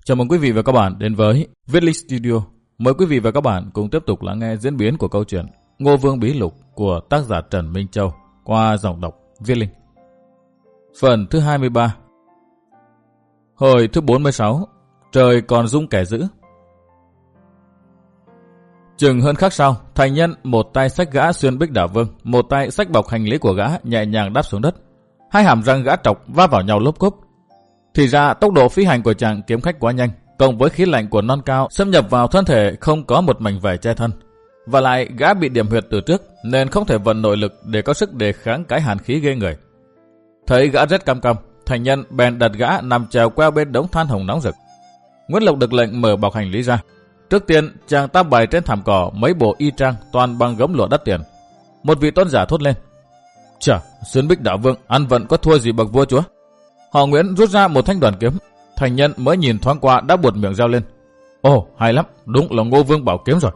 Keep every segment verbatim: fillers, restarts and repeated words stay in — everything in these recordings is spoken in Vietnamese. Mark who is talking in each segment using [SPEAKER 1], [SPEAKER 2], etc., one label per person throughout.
[SPEAKER 1] Chào mừng quý vị và các bạn đến với Viết Linh Studio. Mời quý vị và các bạn cùng tiếp tục lắng nghe diễn biến của câu chuyện Ngô Vương Bí Lục của tác giả Trần Minh Châu qua giọng đọc Viết Linh. Phần thứ hai mươi ba. Hồi thứ bốn mươi sáu. Trời còn rung kẻ dữ. Chừng hơn khắc sau, thành nhân một tay xách gã xuyên bích đảo vương, một tay xách bọc hành lý của gã nhẹ nhàng đáp xuống đất. Hai hàm răng gã trọc va vào nhau lốp cốp. Thì ra tốc độ phi hành của chàng kiếm khách quá nhanh, cộng với khí lạnh của non cao xâm nhập vào thân thể không có một mảnh vải che thân. Và lại gã bị điểm huyệt từ trước nên không thể vận nội lực để có sức đề kháng cái hàn khí ghê người. Thấy gã rất cam cam, thành nhân bèn đặt gã nằm trèo queo bên đống than hồng nóng rực. Nguyễn Lộc được lệnh mở bọc hành lý ra. Trước tiên chàng ta bày trên thảm cỏ mấy bộ y trang toàn bằng gấm lụa đắt tiền. Một vị tôn giả thốt lên: "Chà, xuyên bích đảo vương ăn vận có thua gì bậc vua chúa?" Họ Nguyễn rút ra một thanh đoàn kiếm. Thành nhân mới nhìn thoáng qua đã buột miệng reo lên: "Ồ, hay lắm, đúng là Ngô Vương bảo kiếm rồi."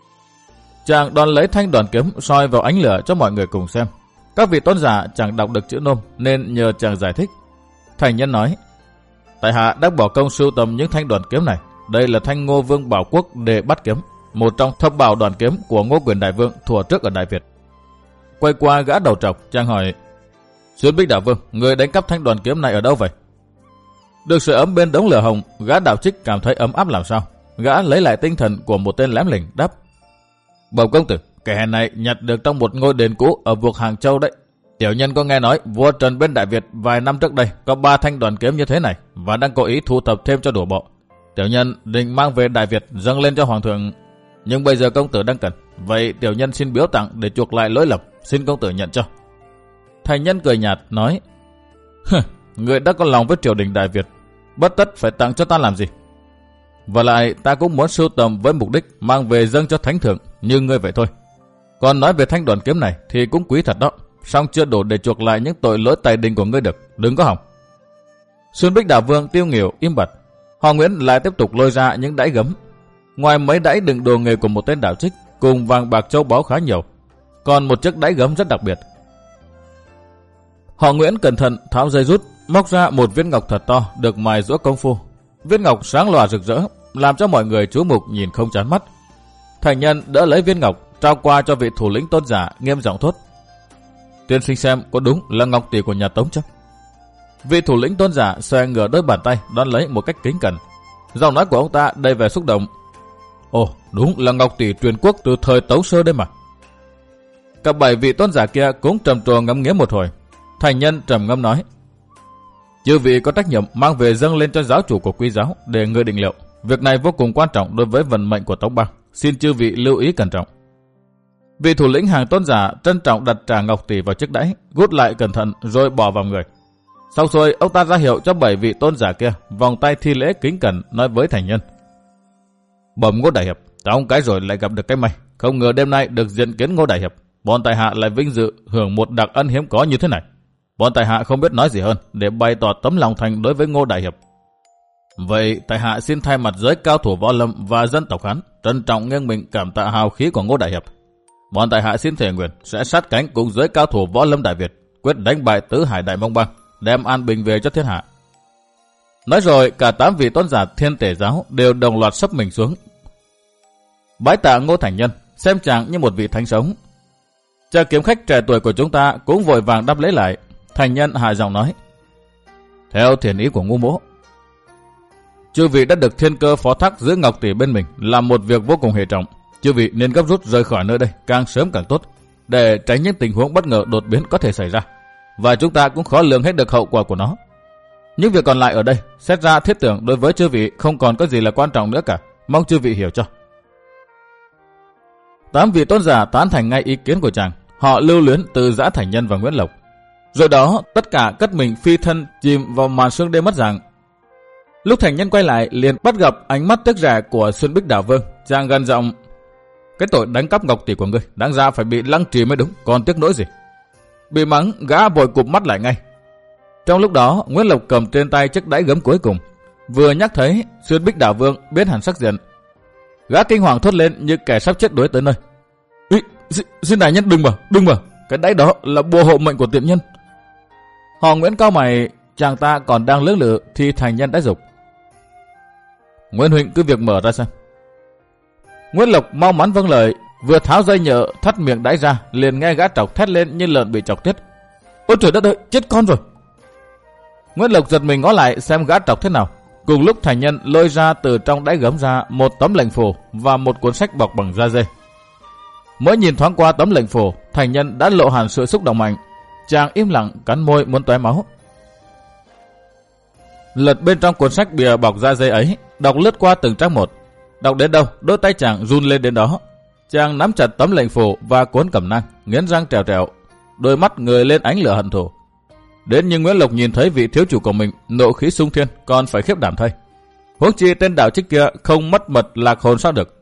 [SPEAKER 1] Chàng đón lấy thanh đoàn kiếm soi vào ánh lửa cho mọi người cùng xem. Các vị tôn giả chẳng đọc được chữ nôm nên nhờ chàng giải thích. Thành nhân nói: "Tại hạ đã bỏ công sưu tầm những thanh đoàn kiếm này. Đây là thanh Ngô Vương Bảo Quốc để bắt kiếm, một trong thập bảo đoàn kiếm của Ngô Quyền Đại Vương thuở trước ở Đại Việt." Quay qua gã đầu trọc, chàng hỏi: "Xuyên bích đảo vương, người đánh cắp thanh đoàn kiếm này ở đâu vậy?" Được sưởi ấm bên đống lửa hồng, gã đạo trích cảm thấy ấm áp làm sao. Gã lấy lại tinh thần của một tên lém lỉnh đáp: "Bẩm công tử, kẻ hèn này nhặt được trong một ngôi đền cũ ở vùng Hàng Châu đấy. Tiểu nhân có nghe nói vua Trần bên Đại Việt vài năm trước đây có ba thanh đoàn kiếm như thế này và đang cố ý thu thập thêm cho đủ bộ. Tiểu nhân định mang về Đại Việt dâng lên cho hoàng thượng, nhưng bây giờ công tử đang cần, vậy tiểu nhân xin biếu tặng để chuộc lại lỗi lầm, xin công tử nhận cho." Thành nhân cười nhạt nói: "Người đã có lòng với triều đình Đại Việt, bất tất phải tặng cho ta làm gì. Và lại ta cũng muốn sưu tầm với mục đích mang về dâng cho thánh thượng như ngươi vậy thôi. Còn nói về thanh đoàn kiếm này thì cũng quý thật đó, song chưa đủ để chuộc lại những tội lỗi tài đình của ngươi được, đừng có hỏng." Xuân Bích Đảo Vương tiêu nghỉu im bặt. Họ Nguyễn lại tiếp tục lôi ra những đãi gấm. Ngoài mấy đãi đựng đồ nghề của một tên đạo trích cùng vàng bạc châu báu khá nhiều, còn một chiếc đãi gấm rất đặc biệt. Họ Nguyễn cẩn thận tháo dây rút, móc ra một viên ngọc thật to được mài giũa công phu. Viên ngọc sáng lòa rực rỡ, làm cho mọi người chú mục nhìn không chán mắt. Thành nhân đỡ lấy viên ngọc, trao qua cho vị thủ lĩnh tôn giả, nghiêm giọng thốt: "Tiên sinh xem có đúng là ngọc tỷ của nhà Tống chứ?" Vị thủ lĩnh tôn giả xòe ngửa đôi bàn tay đón lấy một cách kính cẩn. Giọng nói của ông ta đầy vẻ xúc động: "Ồ, đúng là ngọc tỷ truyền quốc từ thời Tống Sơ đây mà." Cả bảy vị tôn giả kia cũng trầm trồ ngắm nghía một hồi. Thành nhân trầm ngâm nói: "Chư vị có trách nhiệm mang về dâng lên cho giáo chủ của Quý giáo để người định liệu. Việc này vô cùng quan trọng đối với vận mệnh của Tống Bang, xin chư vị lưu ý cẩn trọng." Vị thủ lĩnh hàng tôn giả trân trọng đặt trà ngọc tỷ vào chiếc đẫy, gút lại cẩn thận rồi bỏ vào người. Sau xuôi, ông ta ra hiệu cho bảy vị tôn giả kia vòng tay thi lễ kính cẩn, nói với thành nhân: "Bẩm Ngô Đại Hiệp, trong cái rồi lại gặp được cái may, không ngờ đêm nay được diện kiến Ngô Đại Hiệp. Bọn tại hạ lại vinh dự hưởng một đặc ân hiếm có như thế này. Bọn tại hạ không biết nói gì hơn để bày tỏ tấm lòng thành đối với Ngô Đại Hiệp. Vậy tại hạ xin thay mặt giới cao thủ võ lâm và dân tộc Hán trân trọng nghiêng mình cảm tạ hào khí của Ngô Đại Hiệp. Bọn tại hạ xin thề nguyện sẽ sát cánh cùng giới cao thủ võ lâm Đại Việt, quyết đánh bại tứ hải Đại Mông Bang, đem an bình về cho thiên hạ." Nói rồi cả tám vị tôn giả Thiên Tể giáo đều đồng loạt sấp mình xuống bái tạ Ngô Thành Nhân, xem chàng như một vị thánh sống. Chàng kiếm khách trẻ tuổi của chúng ta cũng vội vàng đáp lễ lại. Thành nhân hạ giọng nói: "Theo thiện ý của Ngô mỗ, chư vị đã được thiên cơ phó thác giữ ngọc tỷ bên mình làm một việc vô cùng hệ trọng. Chư vị nên gấp rút rời khỏi nơi đây càng sớm càng tốt, để tránh những tình huống bất ngờ đột biến có thể xảy ra, và chúng ta cũng khó lường hết được hậu quả của nó. Những việc còn lại ở đây xét ra thiết tưởng đối với chư vị không còn có gì là quan trọng nữa cả, mong chư vị hiểu cho." Tám vị tôn giả tán thành ngay ý kiến của chàng. Họ lưu luyến từ giã Thành Nhân và Nguyễn Lộc. Rồi đó tất cả cất mình phi thân chìm vào màn sương đêm mất dạng. Lúc Thành Nhân quay lại liền bắt gặp ánh mắt tức rẻ của Xuân Bích Đảo Vương. Chàng gần giọng: "Cái tội đánh cắp ngọc tỷ của ngươi đáng ra phải bị lăng trì mới đúng, còn tiếc nỗi gì?" Bị mắng, gã vội cụp mắt lại ngay. Trong lúc đó Nguyễn Lộc cầm trên tay chiếc đẫy gấm cuối cùng. Vừa nhắc thấy Xuân Bích Đảo Vương biến hẳn sắc diện, gã kinh hoàng thốt lên như kẻ sắp chết đuối tới nơi: "Ý, xin, xin đại nhân đừng mà, đừng mà, cái đẫy đó là bùa hộ mệnh của tiện nhân." Họ Nguyễn cau mày, chàng ta còn đang lưỡng lự thì Thành Nhân đã dục: Nguyễn huynh cứ việc mở ra xem. Nguyễn Lộc mau mắn vâng lời, vừa tháo dây nhợ thắt miệng đáy ra, liền nghe gã Trọc thét lên như lợn bị chọc tiết. Ôi trời đất ơi, chết con rồi! Nguyễn Lộc giật mình ngó lại xem gã Trọc thế nào. Cùng lúc thành nhân lôi ra từ trong đáy gấm ra một tấm lệnh phù và một cuốn sách bọc bằng da dê. Mới nhìn thoáng qua tấm lệnh phù, thành nhân đã lộ hẳn sự xúc động mạnh. Chàng im lặng cắn môi muốn tóe máu. Lật bên trong cuốn sách bìa bọc da dê ấy, đọc lướt qua từng trang một. Đọc đến đâu, đôi tay chàng run lên đến đó. Chàng nắm chặt tấm lệnh phù và cuốn cẩm nang, nghiến răng trèo trèo, đôi mắt ngời lên ánh lửa hận thù. Đến nhưng Nguyễn Lộc nhìn thấy vị thiếu chủ của mình, nộ khí sung thiên, còn phải khiếp đảm thay. Huống chi tên đạo trích kia không mất mật lạc hồn sao được.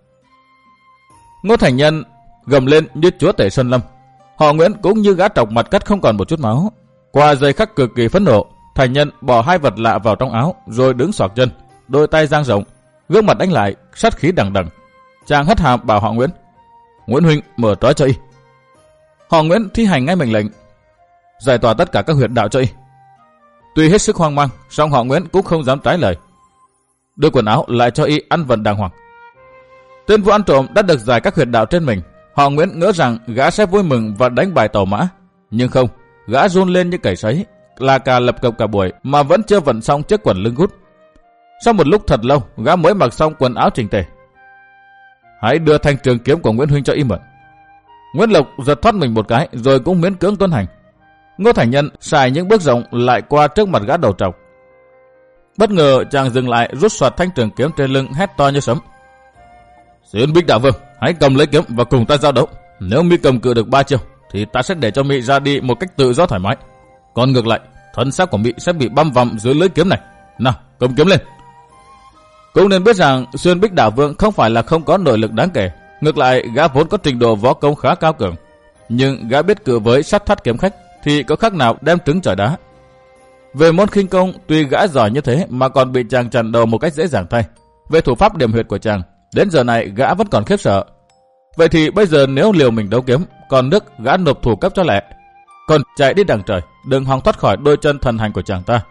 [SPEAKER 1] Ngô Thành Nhân gầm lên như chúa tể sơn lâm. Họ Nguyễn cũng như gã Trọc mặt cắt không còn một chút máu. Qua giây khắc cực kỳ phẫn nộ, Thành Nhân bỏ hai vật lạ vào trong áo, rồi đứng xoạc chân, đôi tay dang rộng, gương mặt đánh lại, sát khí đằng đằng. Chàng hất hàm bảo họ Nguyễn: Nguyễn huynh mở trói cho y. Họ Nguyễn thi hành ngay mệnh lệnh, giải tỏa tất cả các huyệt đạo cho y. Tuy hết sức hoang mang, song họ Nguyễn cũng không dám trái lời. Đưa quần áo lại cho y ăn vận đàng hoàng. Tên vụ ăn trộm đã được giải các huyệt đạo trên mình. Họ Nguyễn ngỡ rằng gã sẽ vui mừng và đánh bài tàu mã, nhưng không, gã run lên như cầy sấy, là cà lập cập cả buổi mà vẫn chưa vận xong chiếc quần lưng gút. Sau một lúc thật lâu, gã mới mặc xong quần áo chỉnh tề. Hãy đưa thanh trường kiếm của Nguyễn huynh cho y mượn. Nguyễn Lộc giật thoát mình một cái, rồi cũng miễn cưỡng tuân hành. Ngô Thành Nhân xài những bước rộng lại qua trước mặt gã đầu trọc. Bất ngờ chàng dừng lại, rút soạt thanh trường kiếm trên lưng, hét to như sấm: Xuyên Bích Đạo Vương, hãy cầm lấy kiếm và cùng ta giao đấu. Nếu mi cầm cự được ba chiêu, thì ta sẽ để cho mi ra đi một cách tự do thoải mái. Còn ngược lại, thân xác của mi sẽ bị băm vằm dưới lưỡi kiếm này. Nào, cầm kiếm lên. Cũng nên biết rằng Xuyên Bích Đạo Vương không phải là không có nội lực đáng kể. Ngược lại, gã vốn có trình độ võ công khá cao cường. Nhưng gã biết cự với sắt thắt kiếm khách thì có khác nào đem trứng chọi đá. Về môn khinh công, tuy gã giỏi như thế mà còn bị chàng chặn đầu một cách dễ dàng thay. Về thủ pháp điểm huyệt của chàng, đến giờ này gã vẫn còn khiếp sợ. Vậy thì bây giờ nếu liều mình đấu kiếm, còn nước gã nộp thủ cấp cho lẹ. Còn chạy đi đằng trời, đừng hòng thoát khỏi đôi chân thần hành của chàng ta.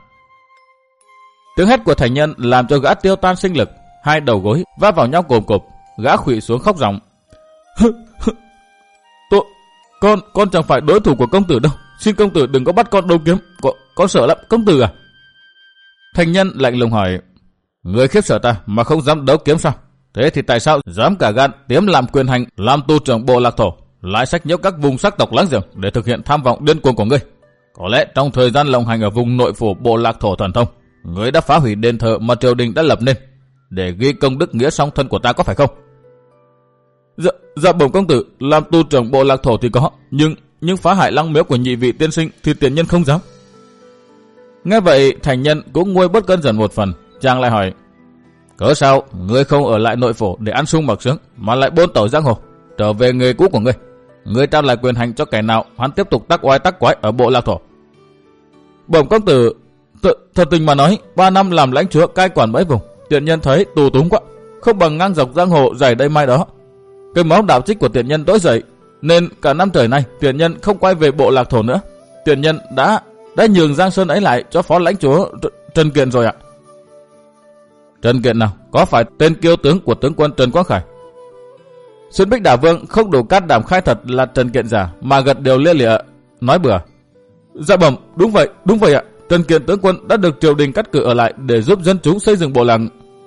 [SPEAKER 1] Tiếng hét của Thành Nhân làm cho gã tiêu tan sinh lực, hai đầu gối va vào nhau cồm cộp, gã khuỵu xuống khóc ròng. Tôi, con, con chẳng phải đối thủ của công tử đâu. Xin công tử đừng có bắt con đấu kiếm, con, con sợ lắm, công tử à? Thành Nhân lạnh lùng hỏi: Người khiếp sợ ta mà không dám đấu kiếm sao? Thế thì tại sao dám cả gan tiếm làm quyền hành, làm tu trưởng bộ lạc thổ, lại sách nhiễu các vùng sắc tộc láng giềng để thực hiện tham vọng điên cuồng của ngươi? Có lẽ trong thời gian lộng hành ở vùng nội phủ bộ lạc thổ thần thông, ngươi đã phá hủy đền thờ mà triều đình đã lập nên để ghi công đức nghĩa song thân của ta, có phải không? Dạ, dạ bẩm công tử, làm tu trưởng bộ lạc thổ thì có, nhưng nhưng phá hại lăng miếu của nhị vị tiên sinh thì tiền nhân không dám. Nghe vậy, Thành Nhân cũng nguôi bớt cơn giận một phần. Chàng lại hỏi: Cớ sao ngươi không ở lại nội phủ để ăn sung mặc sướng, mà lại bôn tẩu giang hồ, trở về nghề cũ của ngươi? Ngươi trao lại quyền hành cho kẻ nào, hắn tiếp tục tác oai tác quái ở bộ lạc thổ. Bẩm công tử, thật tình mà nói, ba năm làm lãnh chúa cai quản mấy vùng, tiện nhân thấy tù túng quá, không bằng ngang dọc giang hồ dày đây mai đó. Cái máu đạo trích của tiện nhân tối dậy, nên cả năm trời nay tiện nhân không quay về bộ lạc thổ nữa. Tiện nhân đã đã nhường Giang Sơn ấy lại cho phó lãnh chúa Trần Kiện rồi ạ. Trần Kiện nào? Có phải tên kiêu tướng của tướng quân Trần Quang Khải? Xuyên Bích Đạo Vương không đủ can đảm khai thật là Trần Kiện giả, mà gật điều lia lịa nói bừa: Dạ bẩm, đúng vậy, đúng vậy ạ. Trần Kiện tướng quân đã được triều đình cắt cử ở lại để giúp dân chúng xây dựng bộ lạc.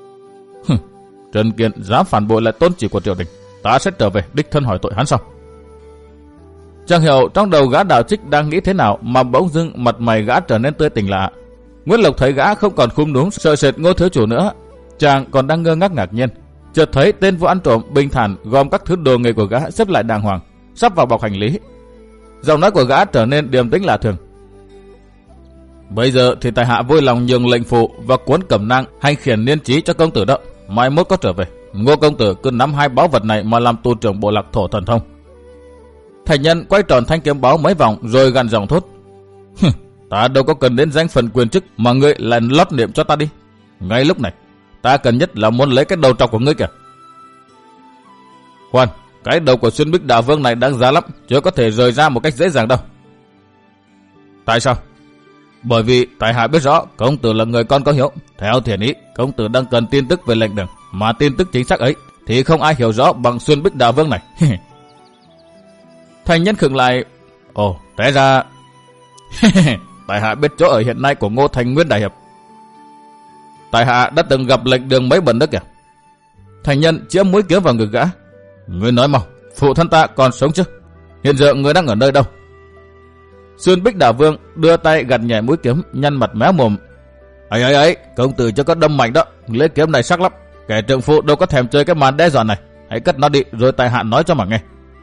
[SPEAKER 1] Trần Kiện dám phản bội lại tôn chỉ của triều đình, ta sẽ trở về đích thân hỏi tội hắn sau. Chẳng hiểu trong đầu gã đạo trích đang nghĩ thế nào mà bỗng dưng mặt mày gã trở nên tươi tỉnh lạ. Nguyễn Lộc thấy gã không còn khum núm sợ sệt Ngô thiếu chủ nữa, chàng còn đang ngơ ngác ngạc nhiên, chợt thấy tên vụ ăn trộm bình thản gom các thứ đồ nghề của gã xếp lại đàng hoàng, sắp vào bọc hành lý. Giọng nói của gã trở nên điềm tĩnh lạ thường. Bây giờ thì tại hạ vui lòng nhường lệnh phụ và cuốn cẩm nang hành khiển niên trí cho công tử đó. Mai mốt có trở về, Ngô công tử cứ nắm hai báu vật này mà làm tu trưởng bộ lạc thổ thần thông. Thành Nhân quay tròn thanh kiếm báu mấy vòng rồi gằn giọng thốt: Ta đâu có cần đến danh phận quyền chức mà ngươi lại lót niệm cho ta đi. Ngay lúc này ta cần nhất là muốn lấy cái đầu trọc của ngươi kìa. Khoan, cái đầu của Xuyên Bích Đạo Vương này đáng giá lắm, chưa có thể rời ra một cách dễ dàng đâu. Tại sao? Bởi vì tại hạ biết rõ công tử là người con có hiếu. Theo thiền ý, công tử đang cần tin tức về lệnh đường, mà tin tức chính xác ấy thì không ai hiểu rõ bằng Xuyên Bích Đà Vương này. Thành nhân khựng lại. Ồ, té ra tại hạ biết chỗ ở hiện nay của Ngô Thành Nguyên đại hiệp. Tại hạ đã từng gặp lệnh đường mấy bận đó kìa. Thành nhân chĩa mũi kiếm vào ngực gã. Ngươi nói mau, phụ thân ta còn sống chứ? Hiện giờ ngươi đang ở nơi đâu? Xuyên Bích Đà Vương đưa tay gạt nhẹ mũi kiếm, nhăn mặt méo mồm. Ấy ấy ấy, công tử cho có đâm mạnh đó, lấy kiếm này sắc lắm. Kẻ trượng phụ đâu có thèm chơi cái màn đe dọa này. Hãy cất nó đi rồi tại hạ nói cho mà nghe.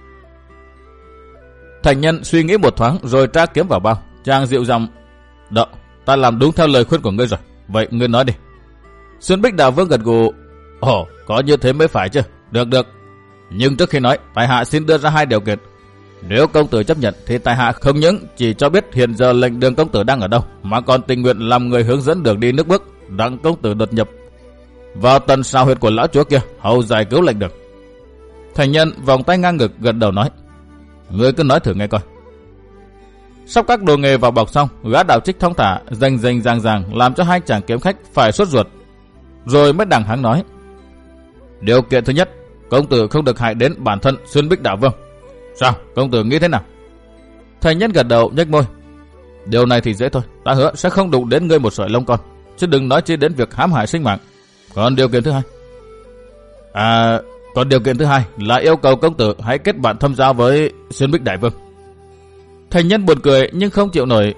[SPEAKER 1] Thành nhân suy nghĩ một thoáng rồi tra kiếm vào bao. Chàng dịu giọng. Đợ, ta làm đúng theo lời khuyên của ngươi rồi. Vậy ngươi nói đi. Xuyên Bích Đà Vương gật gù. Ồ, có như thế mới phải chứ. Được được. Nhưng trước khi nói, tại hạ xin đưa ra hai điều kiện. Nếu công tử chấp nhận thì tại hạ không những chỉ cho biết hiện giờ lệnh đường công tử đang ở đâu, mà còn tình nguyện làm người hướng dẫn đường đi nước bước, đặng công tử đột nhập vào tần sao huyệt của lão chúa kia, hầu giải cứu lệnh đường. Thành nhân vòng tay ngang ngực gật đầu nói. Ngươi cứ nói thử nghe coi. Sắp các đồ nghề vào bọc xong, gã đạo trích thong thả, rành rành ràng ràng làm cho hai chàng kiếm khách phải sốt ruột, rồi mới đằng hắng nói. Điều kiện thứ nhất, công tử không được hại đến bản thân Xuyên Bích Đà Vương. Sao, công tử nghĩ thế nào? Thành nhân gật đầu nhếch môi. Điều này thì dễ thôi, ta hứa sẽ không đụng đến ngươi một sợi lông con, chứ đừng nói chi đến việc hãm hại sinh mạng. Còn điều kiện thứ hai? À, còn điều kiện thứ hai là yêu cầu công tử hãy kết bạn thâm giao với Xuyên Bích Đại Vương. Thành nhân buồn cười nhưng không chịu nổi.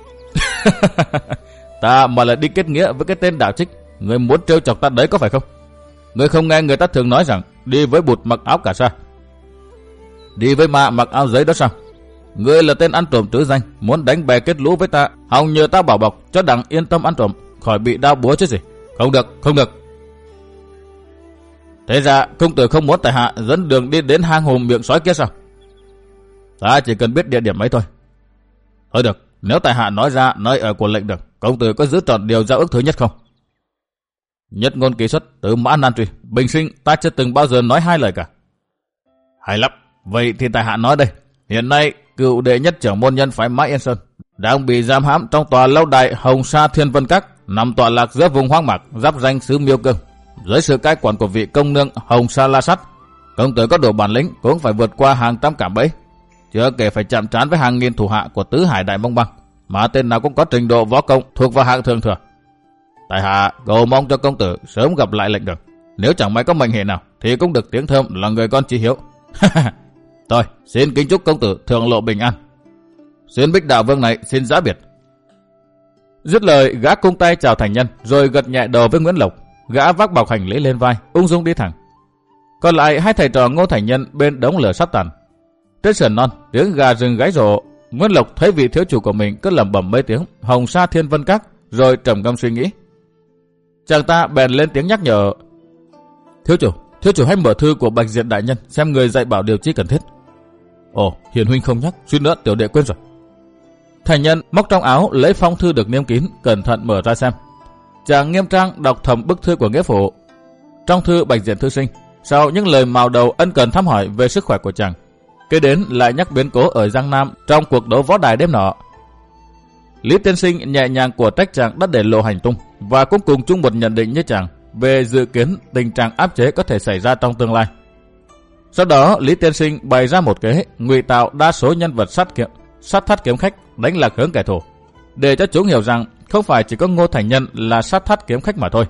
[SPEAKER 1] Ta mà lại đi kết nghĩa với cái tên đạo trích, ngươi muốn trêu chọc ta đấy có phải không? Ngươi không nghe người ta thường nói rằng đi với bụt mặc áo cà sa, đi với ma mặc áo giấy đó sao? Ngươi là tên ăn trộm trứ danh, muốn đánh bè kết lũ với ta, hòng nhờ ta bảo bọc cho đặng yên tâm ăn trộm, khỏi bị đao búa chứ gì. Không được, không được. Thế ra công tử không muốn tại hạ dẫn đường đi đến hang hùm miệng sói kia sao? Ta chỉ cần biết địa điểm ấy thôi. Thôi được, nếu tại hạ nói ra nơi ở của lệnh đường, công tử có giữ trọn điều giao ước thứ nhất không? Nhất ngôn ký xuất, từ mã nan truy, bình sinh ta chưa từng bao giờ nói hai lời cả. Hay lắm, vậy thì tại hạ nói đây. Hiện nay cựu đệ nhất trưởng môn nhân phái Mã Yên Sơn đang bị giam hãm trong tòa lâu đài Hồng Sa Thiên Vân Các, nằm tọa lạc giữa vùng hoang mạc giáp danh xứ Miêu Cương, dưới sự cai quản của vị công nương Hồng Sa La Sắt. Công tử có đủ bản lĩnh cũng phải vượt qua hàng trăm cạm bẫy, chưa kể phải chạm trán với hàng nghìn thủ hạ của Tứ Hải Đại Mông Bang, mà tên nào cũng có trình độ võ công thuộc vào hạng thường thừa. Tại hạ cầu mong cho công tử sớm gặp lại lệnh đường. Nếu chẳng may có mệnh hệ nào thì cũng được tiếng thơm là người con chí hiếu. Thôi, xin kính chúc công tử thượng lộ bình an. Xuyên Bích Đà Vương này xin giã biệt. Dứt lời, gã cung tay chào thành nhân, rồi gật nhẹ đầu với Nguyễn Lộc. Gã vác bọc hành lý lên vai, ung dung đi thẳng. Còn lại hai thầy trò Ngô Thành Nhân bên đống lửa sắp tàn. Trên sườn non, tiếng gà rừng gáy rộ. Nguyễn Lộc thấy vị thiếu chủ của mình cứ lẩm bẩm mấy tiếng Hồng Sa Thiên Vân Các, rồi trầm ngâm suy nghĩ. Chàng ta bèn lên tiếng nhắc nhở. Thiếu chủ, thiếu chủ hãy mở thư của Bạch Diện đại nhân xem người dạy bảo điều chi cần thiết. Ồ, hiền huynh không nhắc, suýt nữa tiểu đệ quên rồi. Thành nhân móc trong áo lấy phong thư được niêm kín, cẩn thận mở ra xem. Chàng nghiêm trang đọc thầm bức thư của nghĩa phụ. Trong thư Bạch Diện thư sinh, sau những lời mào đầu ân cần thăm hỏi về sức khỏe của chàng, kế đến lại nhắc biến cố ở Giang Nam trong cuộc đấu võ đài đêm nọ. Lý tiên sinh nhẹ nhàng của trách chàng đã để lộ hành tung, và cũng cùng chung một nhận định như chàng về dự kiến tình trạng áp chế có thể xảy ra trong tương lai. Sau đó Lý tiên sinh bày ra một kế ngụy tạo đa số nhân vật sát kiếm, sát thắt kiếm khách đánh lạc hướng kẻ thù, để cho chúng hiểu rằng không phải chỉ có Ngô Thành Nhân là sát thắt kiếm khách mà thôi.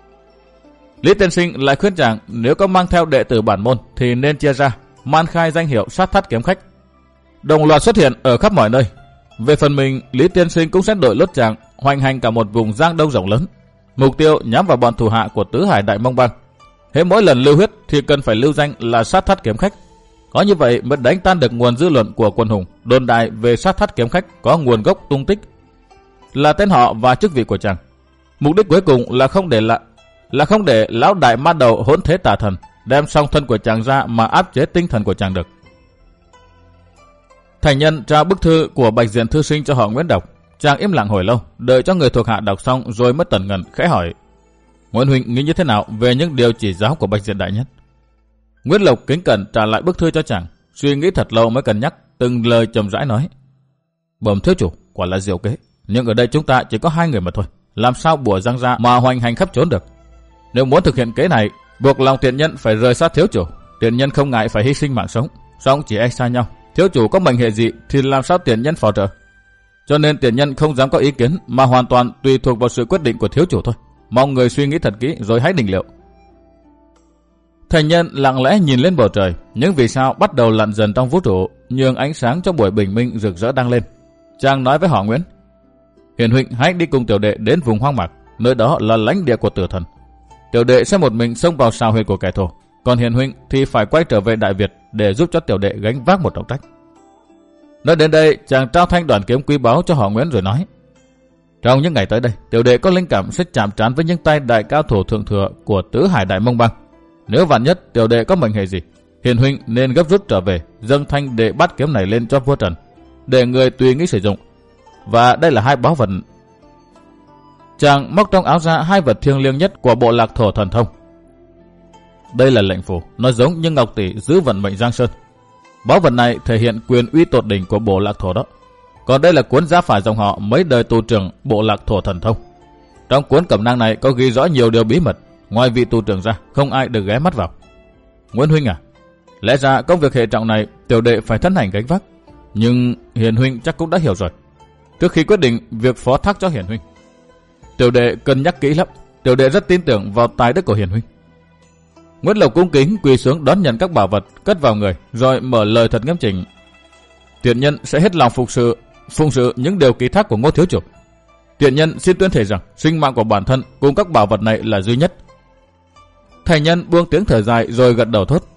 [SPEAKER 1] Lý tiên sinh lại khuyên chàng nếu có mang theo đệ tử bản môn thì nên chia ra man khai danh hiệu sát thắt kiếm khách, đồng loạt xuất hiện ở khắp mọi nơi. Về phần mình, Lý tiên sinh cũng sẽ đội lốt chàng hoành hành cả một vùng Giang Đông rộng lớn, mục tiêu nhắm vào bọn thủ hạ của Tứ Hải Đại Mông Bang. Hễ mỗi lần lưu huyết thì cần phải lưu danh là sát thắt kiếm khách. Có như vậy mới đánh tan được nguồn dư luận của quần hùng đồn đại về sát thắt kiếm khách có nguồn gốc tung tích là tên họ và chức vị của chàng. Mục đích cuối cùng là không để là là không để lão đại ma đầu hỗn thế tà thần đem song thân của chàng ra mà áp chế tinh thần của chàng được. Thành nhân trao bức thư của Bạch Diện thư sinh cho họ Nguyễn đọc. Chàng im lặng hồi lâu, đợi cho người thuộc hạ đọc xong rồi mới tần ngần khẽ hỏi: Nguyễn huynh nghĩ như thế nào về những điều chỉ giáo của Bạch Diện đại nhân? Nguyễn Lộc kính cẩn trả lại bức thư cho chàng, suy nghĩ thật lâu mới cân nhắc, từng lời chậm rãi nói: Bẩm thiếu chủ, quả là diệu kế, nhưng ở đây chúng ta chỉ có hai người mà thôi, làm sao bủa răng ra mà hoành hành khắp trốn được. Nếu muốn thực hiện kế này, buộc lòng tiền nhân phải rời xa thiếu chủ. Tiền nhân không ngại phải hy sinh mạng sống, song chỉ e xa nhau. Thiếu chủ có mệnh hệ gì thì làm sao tiền nhân phò trợ. Cho nên tiền nhân không dám có ý kiến, mà hoàn toàn tùy thuộc vào sự quyết định của thiếu chủ thôi. Mong người suy nghĩ thật kỹ rồi hãy định liệu. Thành nhân lặng lẽ nhìn lên bầu trời, những vì sao bắt đầu lặn dần trong vũ trụ, nhường ánh sáng cho buổi bình minh rực rỡ đang lên. Chàng nói với họ Nguyễn: Hiền huynh hãy đi cùng tiểu đệ đến vùng hoang mạc, nơi đó là lãnh địa của tử thần. Tiểu đệ sẽ một mình xông vào sào huyệt của kẻ thù, còn hiền huynh thì phải quay trở về Đại Việt để giúp cho tiểu đệ gánh vác một trọng trách. Nói đến đây, chàng trao thanh đoàn kiếm quý báu cho họ Nguyễn rồi nói: Trong những ngày tới đây, tiểu đệ có linh cảm sẽ chạm trán với những tay đại cao thủ thượng thừa của tứ hải đại mông bang. Nếu vạn nhất tiểu đệ có mệnh hệ gì, hiền huynh nên gấp rút trở về, dâng thanh đệ bát kiếm này lên cho vua Trần, để người tùy nghĩ sử dụng. Và đây là hai báu vật. Chàng móc trong áo ra hai vật thiêng liêng nhất của bộ lạc thổ thần thông. Đây là lệnh phù, nó giống như ngọc tỷ giữ vận mệnh Giang Sơn. Báu vật này thể hiện quyền uy tột đỉnh của bộ lạc thổ đó. Còn đây là cuốn gia phả dòng họ mấy đời tù trưởng bộ lạc thổ thần thông. Trong cuốn cẩm nang này có ghi rõ nhiều điều bí mật, ngoài vị tù trưởng ra không ai được ghé mắt vào. Nguyễn huynh à, lẽ ra công việc hệ trọng này tiểu đệ phải thân hành gánh vác, nhưng hiền huynh chắc cũng đã hiểu rồi. Trước khi quyết định việc phó thác cho hiền huynh, tiểu đệ cân nhắc kỹ lắm. Tiểu đệ rất tin tưởng vào tài đức của hiền huynh. Nguyễn Lộc cung kính quỳ xuống đón nhận các bảo vật cất vào người, rồi mở lời thật nghiêm chỉnh: Tiền nhân sẽ hết lòng phục sự phụng sự những điều ký thác của Ngô thiếu chủ. Tiền nhân xin tuyên thệ rằng sinh mạng của bản thân cùng các bảo vật này là duy nhất. Thành nhân buông tiếng thở dài rồi gật đầu thốt: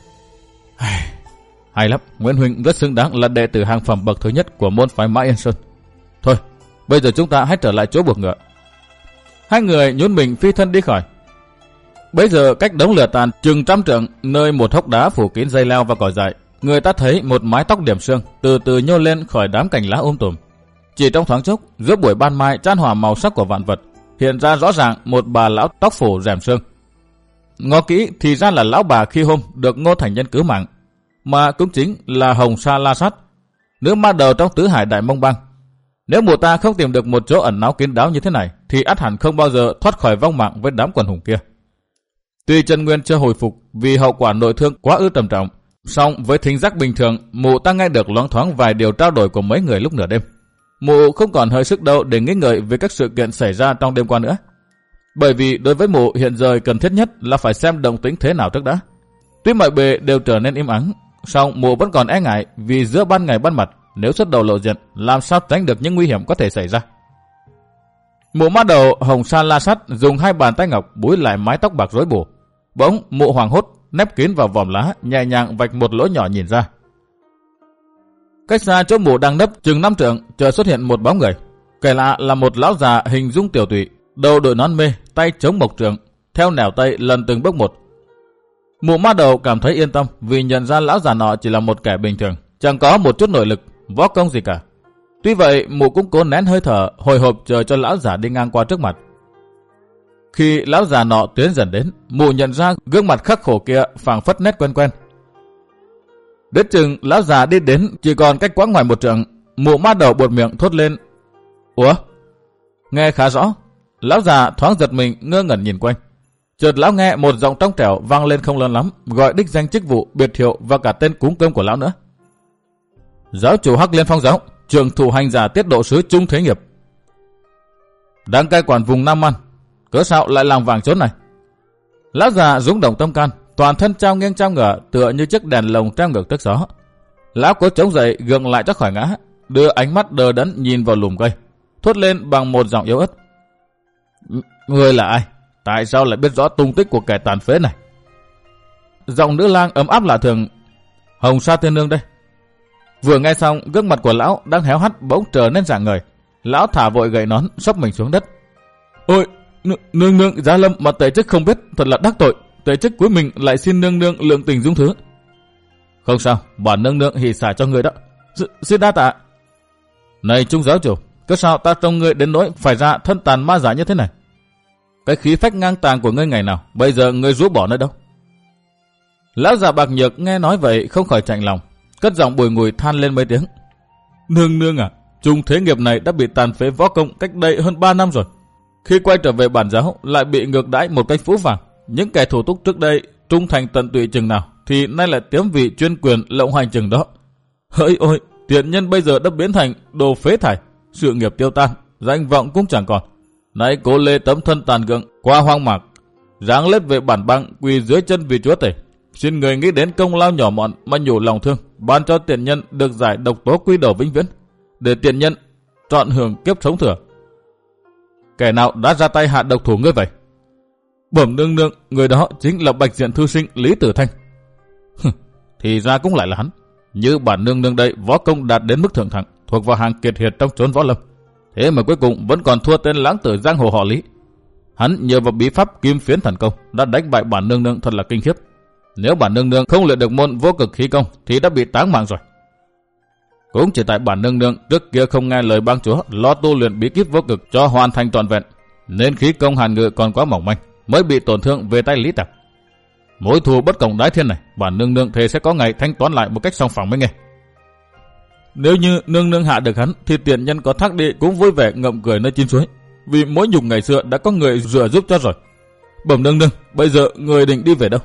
[SPEAKER 1] Hay lắm, Nguyễn huynh rất xứng đáng là đệ tử hàng phẩm bậc thứ nhất của môn phái Mã Yên Sơn. Thôi, bây giờ chúng ta hãy trở lại chỗ buộc ngựa. Hai người nhún mình phi thân đi khỏi. Bây giờ cách đống lửa tàn chừng trăm trượng, nơi một hốc đá phủ kín dây leo và cỏ dại, người ta thấy một mái tóc điểm sương từ từ nhô lên khỏi đám cành lá um tùm. Chỉ trong thoáng chốc, giữa buổi ban mai chan hòa màu sắc của vạn vật, hiện ra rõ ràng một bà lão tóc phủ rèm sương. Ngó kỹ thì ra là lão bà khi hôm được Ngô thành nhân cứu mạng, mà cũng chính là Hồng Sa La Sát, nữ ma đầu trong tứ hải đại mông bang. Nếu mụ ta không tìm được một chỗ ẩn náu kín đáo như thế này, thì ắt hẳn không bao giờ thoát khỏi vong mạng với đám quần hùng kia. Tuy Trần Nguyên chưa hồi phục vì hậu quả nội thương quá ư trầm trọng, song với thính giác bình thường, mụ ta nghe được loáng thoáng vài điều trao đổi của mấy người lúc nửa đêm. Mụ không còn hơi sức đâu để nghĩ ngợi về các sự kiện xảy ra trong đêm qua nữa. Bởi vì đối với mụ hiện giờ cần thiết nhất là phải xem động tĩnh thế nào trước đã. Tuy mọi bề đều trở nên im ắng, song mụ vẫn còn e ngại vì giữa ban ngày ban mặt, nếu xuất đầu lộ diện, làm sao tránh được những nguy hiểm có thể xảy ra. Mụ má đầu Hồng Sa La Sát dùng hai bàn tay ngọc búi lại mái tóc bạc rối bù. Bỗng mụ hoảng hốt nép kín vào vòm lá, nhẹ nhàng vạch một lỗ nhỏ nhìn ra. Cách xa chỗ mụ đang nấp chừng năm trượng, chợt xuất hiện một bóng người. Kẻ lạ là một lão già hình dung tiểu tụy, đầu đội nón mê, tay chống mộc trường, theo nẻo tay lần từng bước một. Mụ má đầu cảm thấy yên tâm vì nhận ra lão già nọ chỉ là một kẻ bình thường, chẳng có một chút nội lực, võ công gì cả. Tuy vậy, mụ cũng cố nén hơi thở, hồi hộp chờ cho lão già đi ngang qua trước mặt. Khi lão già nọ tiến dần đến, mụ nhận ra gương mặt khắc khổ kia phảng phất nét quen quen. Đến chừng lão già đi đến chỉ còn cách quãng ngoài một trượng, mụ má đầu buột miệng thốt lên: Ủa? Nghe khá rõ. Lão già thoáng giật mình, ngơ ngẩn nhìn quanh. Chợt lão nghe một giọng trong trẻo vang lên không lớn lắm, gọi đích danh chức vụ, biệt hiệu và cả tên cúng cơm của lão nữa. Giáo chủ Hắc Liên Phong giáo, trưởng thủ hành giả tiết độ sứ Trung Thế Nghiệp, đang cai quản vùng Nam Man, cớ sao lại làng vàng chốn này? Lão già rúng động tâm can, toàn thân trao nghiêng trao ngửa, tựa như chiếc đèn lồng treo ngược tức gió. Lão cố chống dậy, gượng lại cho khỏi ngã, đưa ánh mắt đờ đẫn nhìn vào lùm cây, thốt lên bằng một giọng yếu ớt: Ngươi là ai? Tại sao lại biết rõ tung tích của kẻ tàn phế này? Giọng nữ lang ấm áp lạ thường: Hồng Sa tiên nương đây. Vừa nghe xong, gương mặt của lão đang héo hắt bỗng trở nên rạng ngời. Lão thả vội gậy nón, xốc mình xuống đất. Ôi, nương nương giá lâm mà tệ chức không biết, thật là đắc tội. Tệ chức cuối mình lại xin nương nương lượng tình dung thứ. Không sao, bản nương nương hỉ xả cho người đó. S xin đa tạ. Này Trung giáo chủ, cớ sao ta trông ngươi đến nỗi phải ra thân tàn ma giả như thế này? Cái khí phách ngang tàng của ngươi ngày nào, bây giờ ngươi rũ bỏ nơi đâu? Lão già bạc nhược nghe nói vậy không khỏi chạnh lòng, cất giọng bùi ngùi than lên mấy tiếng. Nương nương à, Trung Thế Nghiệp này đã bị tàn phế võ công cách đây hơn ba năm rồi. Khi quay trở về bản giáo lại bị ngược đãi một cách phũ phàng. Những kẻ thủ túc trước đây trung thành tận tụy chừng nào thì nay lại tiếm vị chuyên quyền lộng hành chừng đó. Hỡi ôi, tiện nhân bây giờ đã biến thành đồ phế thải, sự nghiệp tiêu tan, danh vọng cũng chẳng còn. Nay cố lê tấm thân tàn gượng qua hoang mạc, giáng lết về bản bang quỳ dưới chân vì chúa tể. Xin người nghĩ đến công lao nhỏ mọn mà nhủ lòng thương, ban cho tiện nhân được giải độc tố quy đầu vĩnh viễn, để tiện nhân trọn hưởng kiếp sống thừa. Kẻ nào đã ra tay hạ độc thủ ngươi vậy? Bẩm nương nương, người đó chính là Bạch Diện thư sinh Lý Tử Thanh. Thì ra cũng lại là hắn. Như bản nương nương đây võ công đạt đến mức thượng thặng, thuộc vào hàng kiệt hiệt trong chốn võ lâm. Thế mà cuối cùng vẫn còn thua tên lãng tử giang hồ họ Lý. Hắn nhờ vào bí pháp kim phiến thần công đã đánh bại bản nương nương thật là kinh khiếp. Nếu bản nương nương không luyện được môn vô cực khí công thì đã bị táng mạng rồi. Cũng chỉ tại bản nương nương trước kia không nghe lời bang chúa lo tu luyện bí kíp vô cực cho hoàn thành trọn vẹn, nên khí công hàn ngự còn quá mỏng manh, mới bị tổn thương về tay Lý Tặc. Mối thù bất cộng đái thiên này, bản nương nương thề sẽ có ngày thanh toán lại một cách song phẳng mới nghe. Nếu như nương nương hạ được hắn thì tiện nhân có thác đi cũng vui vẻ ngậm cười nơi chín suối, vì mỗi nhục ngày xưa đã có người rửa giúp cho rồi. Bẩm nương nương, bây giờ người định đi về đâu?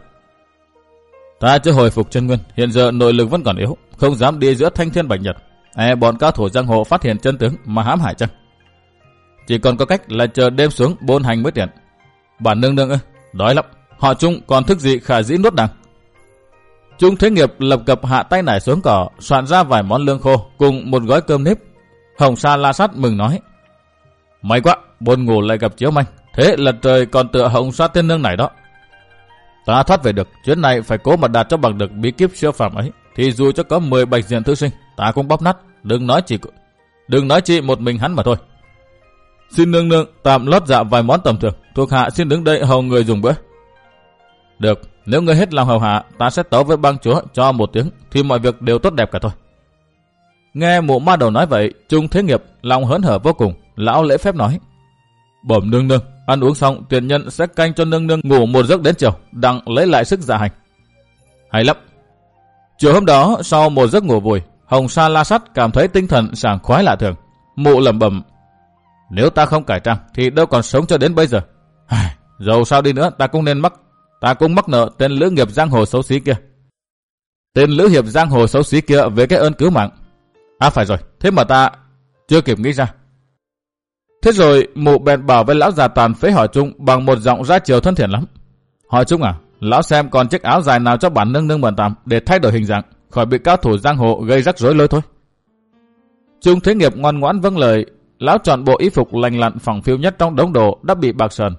[SPEAKER 1] Ta chưa hồi phục chân nguyên, hiện giờ nội lực vẫn còn yếu, không dám đi giữa thanh thiên bạch nhật. E bọn cao thủ giang hồ phát hiện chân tướng mà hãm hại chăng? Chỉ còn có cách là chờ đêm xuống bôn hành mới tiện. Bản nương nương ơi, đói lắm. Họ Trung còn thức gì khả dĩ nuốt đằng. Trung Thế Nghiệp lập cập hạ tay nải xuống cỏ, soạn ra vài món lương khô cùng một gói cơm nếp. Hồng Sa La Sát mừng nói: May quá, buồn ngủ lại gặp chiếu manh. Thế là trời còn tựa Hồng Sa tiên nương này đó. Ta thoát về được, chuyến này phải cố mà đạt cho bằng được bí kíp siêu phàm ấy, thì dù cho có mười Bạch Diện thư sinh, ta cũng bóp nát. Đừng nói chỉ đừng nói chỉ một mình hắn mà thôi. Xin nương nương tạm lót dạ vài món tầm thường, thuộc hạ xin đứng đây hầu người dùng bữa. Được, nếu ngươi hết lòng hầu hạ, ta sẽ tấu với bang chúa cho một tiếng, thì mọi việc đều tốt đẹp cả thôi. Nghe mụ ma đầu nói vậy, Trung Thế Nghiệp lòng hớn hở vô cùng, lão lễ phép nói: Bẩm nương nương, ăn uống xong tiền nhân sẽ canh cho nương nương ngủ một giấc đến chiều, đặng lấy lại sức dạ hành. Hay lắm. Chiều hôm đó sau một giấc ngủ vùi, Hồng Sa La Sát cảm thấy tinh thần sảng khoái lạ thường. Mụ lẩm bẩm: Nếu ta không cải trang thì đâu còn sống cho đến bây giờ. Dầu sao đi nữa, ta cũng nên mắc ta cũng mắc nợ tên lữ nghiệp giang hồ xấu xí kia. Tên lữ hiệp giang hồ xấu xí kia với cái ơn cứu mạng. À phải rồi, thế mà ta chưa kịp nghĩ ra. Thế rồi mụ bèn bảo với lão già tàn phế Họ Trung bằng một giọng ra chiều thân thiện lắm: Họ Trung à, lão xem còn chiếc áo dài nào cho bản nương nương mượn tạm để thay đổi hình dạng, khỏi bị cao thủ giang hồ gây rắc rối lôi thôi. Trung Thế Nghiệp ngoan ngoãn vâng lời. Lão chọn bộ y phục lành lặn phẳng phiu nhất trong đống đồ đã bị bạc sờn.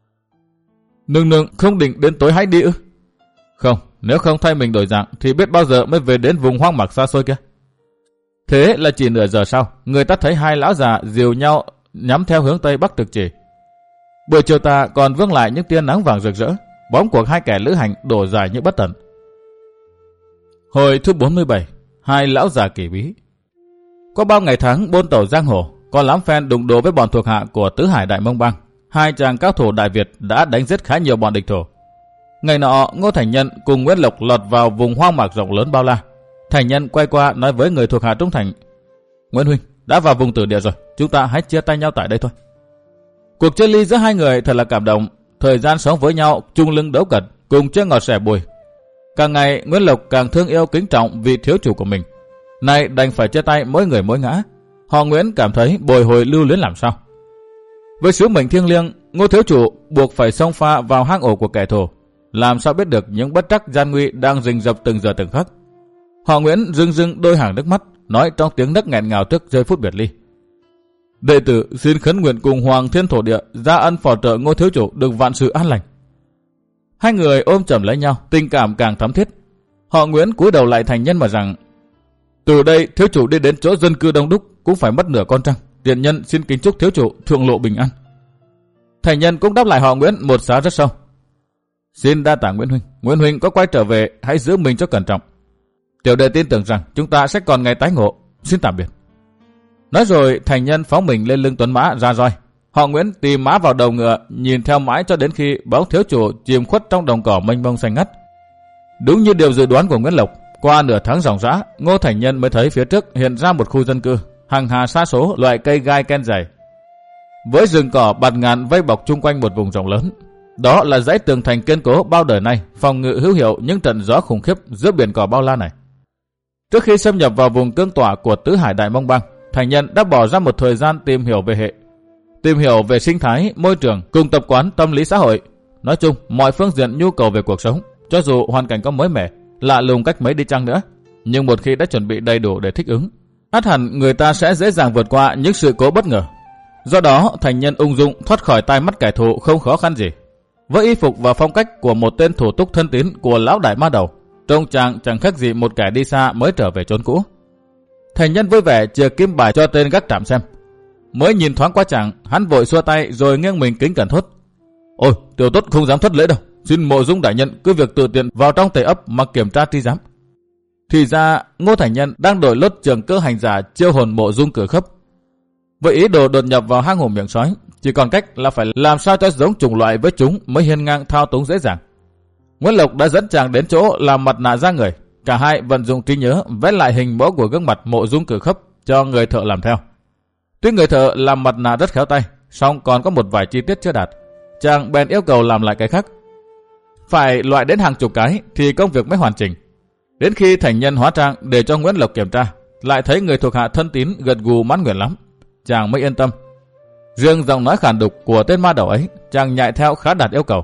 [SPEAKER 1] Nương nương không định đến tối hãy đi ư? Không, nếu không thay mình đổi dạng thì biết bao giờ mới về đến vùng hoang mạc xa xôi kia. Thế là chỉ nửa giờ sau, người ta thấy hai lão già dìu nhau nhắm theo hướng tây bắc Thực Chỉ. Buổi chiều tà còn vương lại những tia nắng vàng rực rỡ, bóng của hai kẻ lữ hành đổ dài như bất tận. Hồi thứ bốn mươi bảy, hai lão già kỳ bí. Có bao ngày tháng bôn tẩu giang hồ, có lắm phen đụng độ với bọn thuộc hạ của Tứ Hải Đại Mông Bang. Hai chàng cao thủ Đại Việt đã đánh giết khá nhiều bọn địch thổ. Ngày nọ, Ngô Thành Nhân cùng Nguyễn Lộc lọt vào vùng hoang mạc rộng lớn bao la. Thành Nhân quay qua nói với người thuộc hạ trung thành: Nguyễn huynh, đã vào vùng tử địa rồi, chúng ta hãy chia tay nhau tại đây thôi. Cuộc chia ly giữa hai người thật là cảm động. Thời gian sống với nhau chung lưng đấu cật, cùng chia ngọt sẻ bùi. Càng ngày Nguyễn Lộc càng thương yêu kính trọng vị thiếu chủ của mình. Nay đành phải chia tay mỗi người mỗi ngã. Họ Nguyễn cảm thấy bồi hồi lưu luyến làm sao. Với sứ mệnh thiêng liêng, Ngô thiếu chủ buộc phải xông pha vào hang ổ của kẻ thù, làm sao biết được những bất trắc gian nguy đang rình rập từng giờ từng khắc. Họ Nguyễn rưng rưng đôi hàng nước mắt, nói trong tiếng nấc nghẹn ngào trước giây phút biệt ly: Đệ tử xin khấn nguyện cùng Hoàng Thiên Thổ Địa gia ân phò trợ Ngô thiếu chủ được vạn sự an lành. Hai người ôm chầm lấy nhau, tình cảm càng thắm thiết. Họ Nguyễn cúi đầu lại Thành Nhân mà rằng: Từ đây thiếu chủ đi đến chỗ dân cư đông đúc cũng phải mất nửa con trăng. Tiền nhân xin kính chúc thiếu chủ thượng lộ bình an. Thành Nhân cũng đáp lại họ Nguyễn một xá rất sâu: Xin đa tạ Nguyễn huynh. Nguyễn huynh có quay trở về hãy giữ mình cho cẩn trọng. Tiểu đệ tin tưởng rằng chúng ta sẽ còn ngày tái ngộ. Xin tạm biệt. Nói rồi Thành Nhân phóng mình lên lưng tuấn mã ra roi. Họ Nguyễn tìm mã vào đầu ngựa, nhìn theo mãi cho đến khi bóng thiếu chủ chìm khuất trong đồng cỏ mênh mông xanh ngắt. Đúng như điều dự đoán của Nguyễn Lộc, qua nửa tháng ròng rã, Ngô Thành Nhân mới thấy phía trước hiện ra một khu dân cư. hàng hà sa số loại cây gai ken dày. Với rừng cỏ bạt ngàn vây bọc chung quanh một vùng rộng lớn, đó là dãy tường thành kiên cố bao đời nay phòng ngự hữu hiệu những trận gió khủng khiếp giữa biển cỏ bao la này. Trước khi xâm nhập vào vùng cương tỏa của tứ hải Đại Mông Bang, Thành Nhân đã bỏ ra một thời gian tìm hiểu về hệ, tìm hiểu về sinh thái, môi trường cùng tập quán tâm lý xã hội, nói chung mọi phương diện nhu cầu về cuộc sống. Cho dù hoàn cảnh có mới mẻ, lạ lùng cách mấy đi chăng nữa, nhưng một khi đã chuẩn bị đầy đủ để thích ứng, ắt hẳn người ta sẽ dễ dàng vượt qua những sự cố bất ngờ. Do đó, Thành Nhân ung dung thoát khỏi tai mắt kẻ thù không khó khăn gì. Với y phục và phong cách của một tên thủ túc thân tín của lão đại ma đầu, trông chàng chẳng khác gì một kẻ đi xa mới trở về chốn cũ. Thành Nhân vui vẻ chìa kim bài cho tên gác trạm xem. Mới nhìn thoáng qua chàng, hắn vội xua tay rồi nghiêng mình kính cẩn thốt: "Ôi, tiểu tốt không dám thất lễ đâu. Xin Mộ Dung đại nhân cứ việc tự tiện vào trong tề ấp mà kiểm tra tri giám." Thì ra Ngô Thành Nhân đang đổi lốt trường cơ hành giả chiêu hồn Mộ Dung Cử Khấp. Với ý đồ đột nhập vào hang hổ miệng sói, chỉ còn cách là phải làm sao cho giống chủng loại với chúng mới hiên ngang thao túng dễ dàng. Nguyễn Lộc đã dẫn chàng đến chỗ làm mặt nạ ra người. Cả hai vận dụng trí nhớ vẽ lại hình mẫu của gương mặt Mộ Dung Cử Khấp cho người thợ làm theo. Tuy người thợ làm mặt nạ rất khéo tay, song còn có một vài chi tiết chưa đạt. Chàng bèn yêu cầu làm lại cái khác. Phải loại đến hàng chục cái thì công việc mới hoàn chỉnh. Đến khi Thành Nhân hóa trang để cho Nguyễn Lộc kiểm tra, lại thấy người thuộc hạ thân tín gật gù mãn nguyện lắm, chàng mới yên tâm. Riêng giọng nói khàn đục của tên ma đầu ấy, chàng nhại theo khá đạt yêu cầu.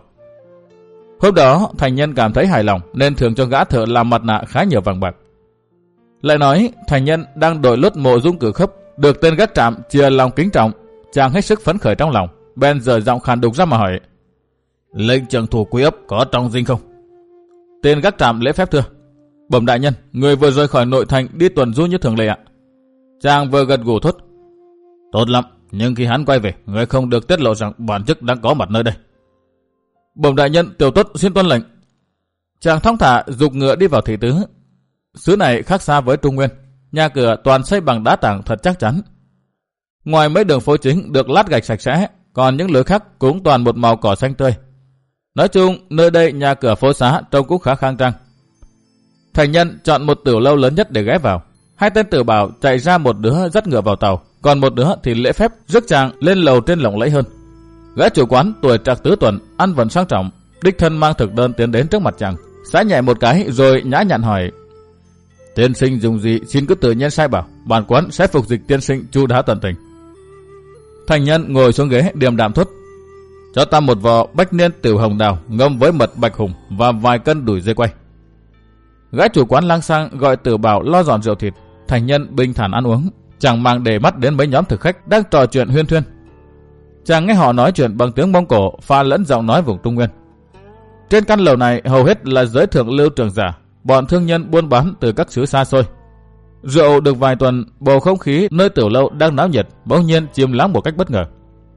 [SPEAKER 1] Hôm đó Thành Nhân cảm thấy hài lòng nên thưởng cho gã thợ làm mặt nạ khá nhiều vàng bạc. Lại nói Thành Nhân đang đổi lốt Mộ Dung Cử Khấp được tên gác trạm chia lòng kính trọng, chàng hết sức phấn khởi trong lòng, bèn dở giọng khàn đục ra mà hỏi: "Lệnh trưởng thủ quý ấp có trong dinh không?" Tên gác trạm lễ phép thưa: "Bẩm đại nhân, người vừa rời khỏi nội thành đi tuần du như thường lệ ạ." Chàng vừa gật gù thốt: "Tốt lắm, nhưng khi hắn quay về, người không được tiết lộ rằng bản chức đang có mặt nơi đây." "Bẩm đại nhân, tiểu tốt xin tuân lệnh." Chàng thong thả dục ngựa đi vào thị tứ. Xứ này khác xa với Trung Nguyên, nhà cửa toàn xây bằng đá tảng thật chắc chắn. Ngoài mấy đường phố chính được lát gạch sạch sẽ, còn những lối khác cũng toàn một màu cỏ xanh tươi. Nói chung, nơi đây nhà cửa phố xá trông cũng khá khang trang. Thành Nhân chọn một tiểu lâu lớn nhất để ghé vào. Hai tên tử bảo chạy ra, một đứa dắt ngựa vào tàu, còn một đứa thì lễ phép rước chàng lên lầu trên lộng lẫy hơn. Gã chủ quán tuổi trạc tứ tuần, ăn vận sang trọng, đích thân mang thực đơn tiến đến trước mặt chàng, xá nhẹ một cái rồi nhã nhặn hỏi: "Tiên sinh dùng gì xin cứ tự nhiên sai bảo, bản quán sẽ phục dịch tiên sinh chu đáo tận tình." Thành Nhân ngồi xuống ghế điềm đạm thốt: "Cho ta một vò bách niên tiểu hồng đào ngâm với mật bạch hùng và vài cân đùi dê quay." Gã chủ quán lang sang gọi tử bảo lo dọn rượu thịt. Thành Nhân bình thản ăn uống, chẳng mang để mắt đến mấy nhóm thực khách đang trò chuyện huyên thuyên. Chàng nghe họ nói chuyện bằng tiếng Mông Cổ pha lẫn giọng nói vùng Trung Nguyên. Trên căn lầu này hầu hết là giới thượng lưu trưởng giả, bọn thương nhân buôn bán từ các xứ xa xôi. Rượu được vài tuần, bầu không khí nơi tiểu lâu đang náo nhiệt bỗng nhiên chìm lắng một cách bất ngờ.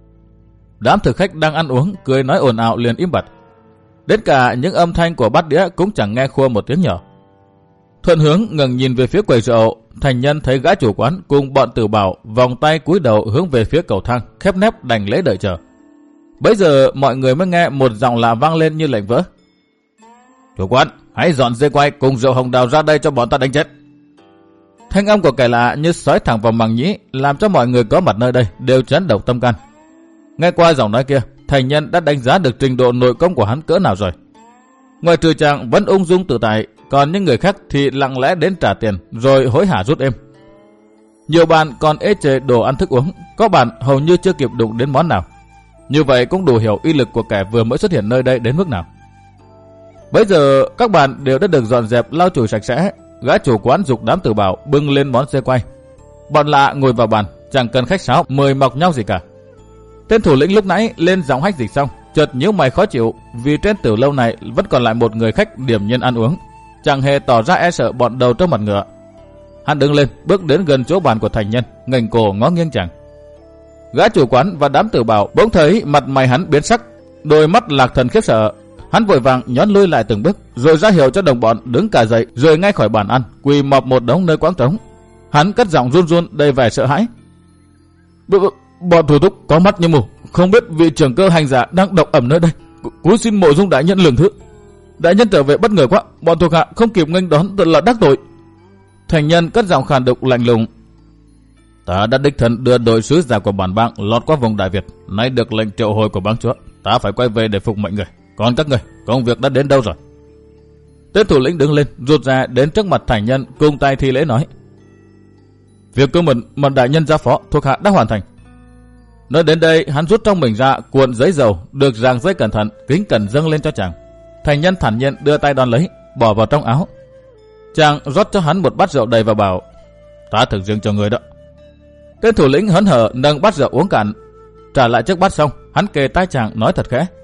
[SPEAKER 1] Đám thực khách đang ăn uống cười nói ồn ào liền im bặt. Đến cả những âm thanh của bát đĩa cũng chẳng nghe khua một tiếng nhỏ. Thuận hướng ngẩng nhìn về phía quầy rượu, Thành Nhân thấy gã chủ quán cùng bọn tử bảo vòng tay cúi đầu hướng về phía cầu thang, khép nép đành lễ đợi chờ. Bấy giờ mọi người mới nghe một giọng lạ vang lên như lệnh vỡ: "Chủ quán, hãy dọn dê quay cùng rượu hồng đào ra đây cho bọn ta đánh chết." Thanh âm của kẻ lạ như sói thẳng vào màng nhĩ, làm cho mọi người có mặt nơi đây đều chấn động tâm can. Nghe qua giọng nói kia, Thành Nhân đã đánh giá được trình độ nội công của hắn cỡ nào rồi. Ngoài trừ chàng vẫn ung dung tự tại, còn những người khác thì lặng lẽ đến trả tiền rồi hối hả rút êm. Nhiều bạn còn ê chề đồ ăn thức uống, có bạn hầu như chưa kịp đụng đến món nào. Như vậy cũng đủ hiểu uy lực của kẻ vừa mới xuất hiện nơi đây đến mức nào. Bây giờ các bạn đều đã được dọn dẹp lau chùi sạch sẽ. Gã chủ quán giục đám tử bảo bưng lên món dê quay. Bọn lạ ngồi vào bàn, chẳng cần khách sáo mời mọc nhau gì cả. Tên thủ lĩnh lúc nãy lên giọng hách dịch xong, chợt nhíu mày khó chịu vì trên tiểu lâu này vẫn còn lại một người khách điềm nhiên ăn uống, chẳng hề tỏ ra e sợ bọn đầu trâu mặt ngựa. Hắn đứng lên bước đến gần chỗ bàn của Thành Nhân, ngẩng cổ ngó nghiêng chàng. Gã chủ quán và đám tử bảo bỗng thấy mặt mày hắn biến sắc, đôi mắt lạc thần khiếp sợ. Hắn vội vàng nhón lui lại từng bước, rồi ra hiệu cho đồng bọn đứng cả dậy, rồi ngay khỏi bàn ăn quỳ mọp một đống nơi quáng trống. Hắn cất giọng run run đầy vẻ sợ hãi: B "Bọn thủ túc có mắt như mù, không biết vị trưởng cơ hành giả đang độc ẩm nơi đây. Cúi xin Mộ Dung đại nhân lượng thứ. Đại nhân trở về bất ngờ quá, bọn thuộc hạ không kịp nghênh đón, thật là đắc tội." Thành Nhân cất giọng khàn đục lạnh lùng: Ta đã đích thân đưa đội sứ giả của bản bang lọt qua vùng Đại Việt, nay được lệnh triệu hồi của bang chúa, ta phải quay về để phục mệnh người. Còn các người, công việc đã đến đâu rồi? Tên thủ lĩnh đứng lên, rụt ra đến trước mặt Thành Nhân, cung tay thi lễ nói: Việc của mình mà đại nhân giao phó thuộc hạ đã hoàn thành. Nói đến đây, hắn rút trong mình ra cuộn giấy dầu được ràng giấy cẩn thận, kính cẩn dâng lên cho chàng. Thành Nhân thản nhiên đưa tay đón lấy, bỏ vào trong áo. Chàng rót cho hắn một bát rượu đầy và bảo: Ta thực riêng cho người đó. Tên thủ lĩnh hớn hở nâng bát rượu uống cạn. Trả lại chiếc bát xong, hắn kề tai chàng nói thật khẽ: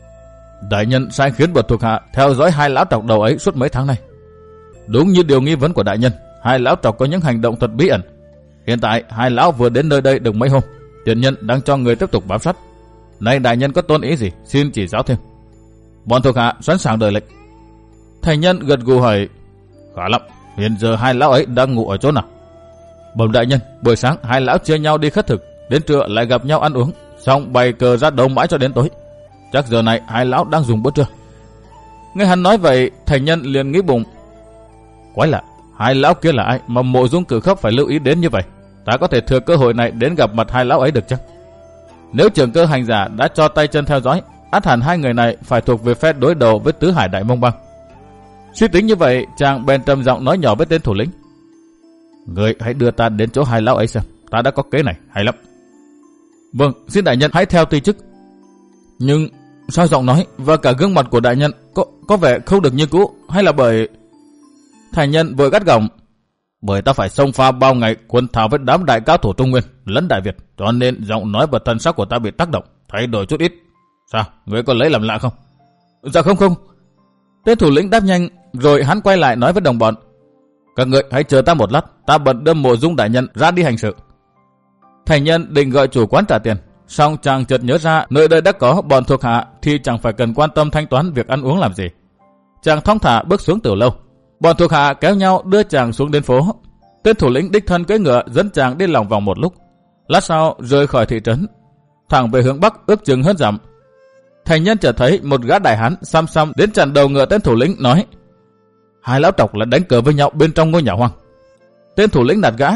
[SPEAKER 1] Đại nhân sai khiến bậc thuộc hạ theo dõi hai lão trọc đầu ấy suốt mấy tháng nay. Đúng như điều nghi vấn của đại nhân, hai lão trọc có những hành động thật bí ẩn. Hiện tại hai lão vừa đến nơi đây được mấy hôm, tiền nhân đang cho người tiếp tục bám sát. Nay đại nhân có tôn ý gì, xin chỉ giáo thêm. Bọn thuộc hạ sẵn sàng đợi lệnh. Thành Nhân gật gù hỏi: Khá lắm, hiện giờ hai lão ấy đang ngủ ở chỗ nào? Bẩm đại nhân, buổi sáng hai lão chia nhau đi khất thực, đến trưa lại gặp nhau ăn uống, xong bày cờ ra đấu mãi cho đến tối. Chắc giờ này hai lão đang dùng bữa trưa. Nghe hắn nói vậy, Thành Nhân liền nghĩ bụng: Quái lạ, hai lão kia là ai mà Mộ Dung Cử Khốc phải lưu ý đến như vậy? Ta có thể thừa cơ hội này đến gặp mặt hai lão ấy được chăng? Nếu trưởng cơ hành giả đã cho tay chân theo dõi, ắt hẳn hai người này phải thuộc về phe đối đầu với Tứ Hải Đại Mông Bang. Suy tính như vậy, chàng bèn trầm giọng nói nhỏ với tên thủ lĩnh: Người hãy đưa ta đến chỗ hai lão ấy xem, ta đã có kế này hay lắm. Vâng, xin đại nhân hãy theo ty chức. Nhưng sao giọng nói và cả gương mặt của đại nhân có có vẻ không được như cũ, hay là bởi... Thành Nhân vội gắt gỏng: Bởi ta phải xông pha bao ngày quân thảo với đám đại cao thủ Trung Nguyên lẫn Đại Việt, cho nên giọng nói và thân sắc của ta bị tác động, thay đổi chút ít. Sao, người có lấy làm lạ không? Dạ không không. Tên thủ lĩnh đáp nhanh, rồi hắn quay lại nói với đồng bọn: Các người hãy chờ ta một lát, ta bận đưa Mộ Dung đại nhân ra đi hành sự. Thành Nhân định gọi chủ quán trả tiền, song chàng chợt nhớ ra nơi đây đã có bọn thuộc hạ thì chẳng phải cần quan tâm thanh toán việc ăn uống làm gì. Chàng thong thả bước xuống tiểu lâu. Bọn thuộc hạ kéo nhau đưa chàng xuống đến phố. Tên thủ lĩnh đích thân cưỡi ngựa dẫn chàng đi lòng vòng một lúc. Lát sau rời khỏi thị trấn, thẳng về hướng bắc ước chừng hơn dặm. Thành Nhân chợt thấy một gã đại hán xăm xăm đến chặn đầu ngựa tên thủ lĩnh, nói: Hai lão trọc là đánh cờ với nhau bên trong ngôi nhà hoang. Tên thủ lĩnh nạt gã: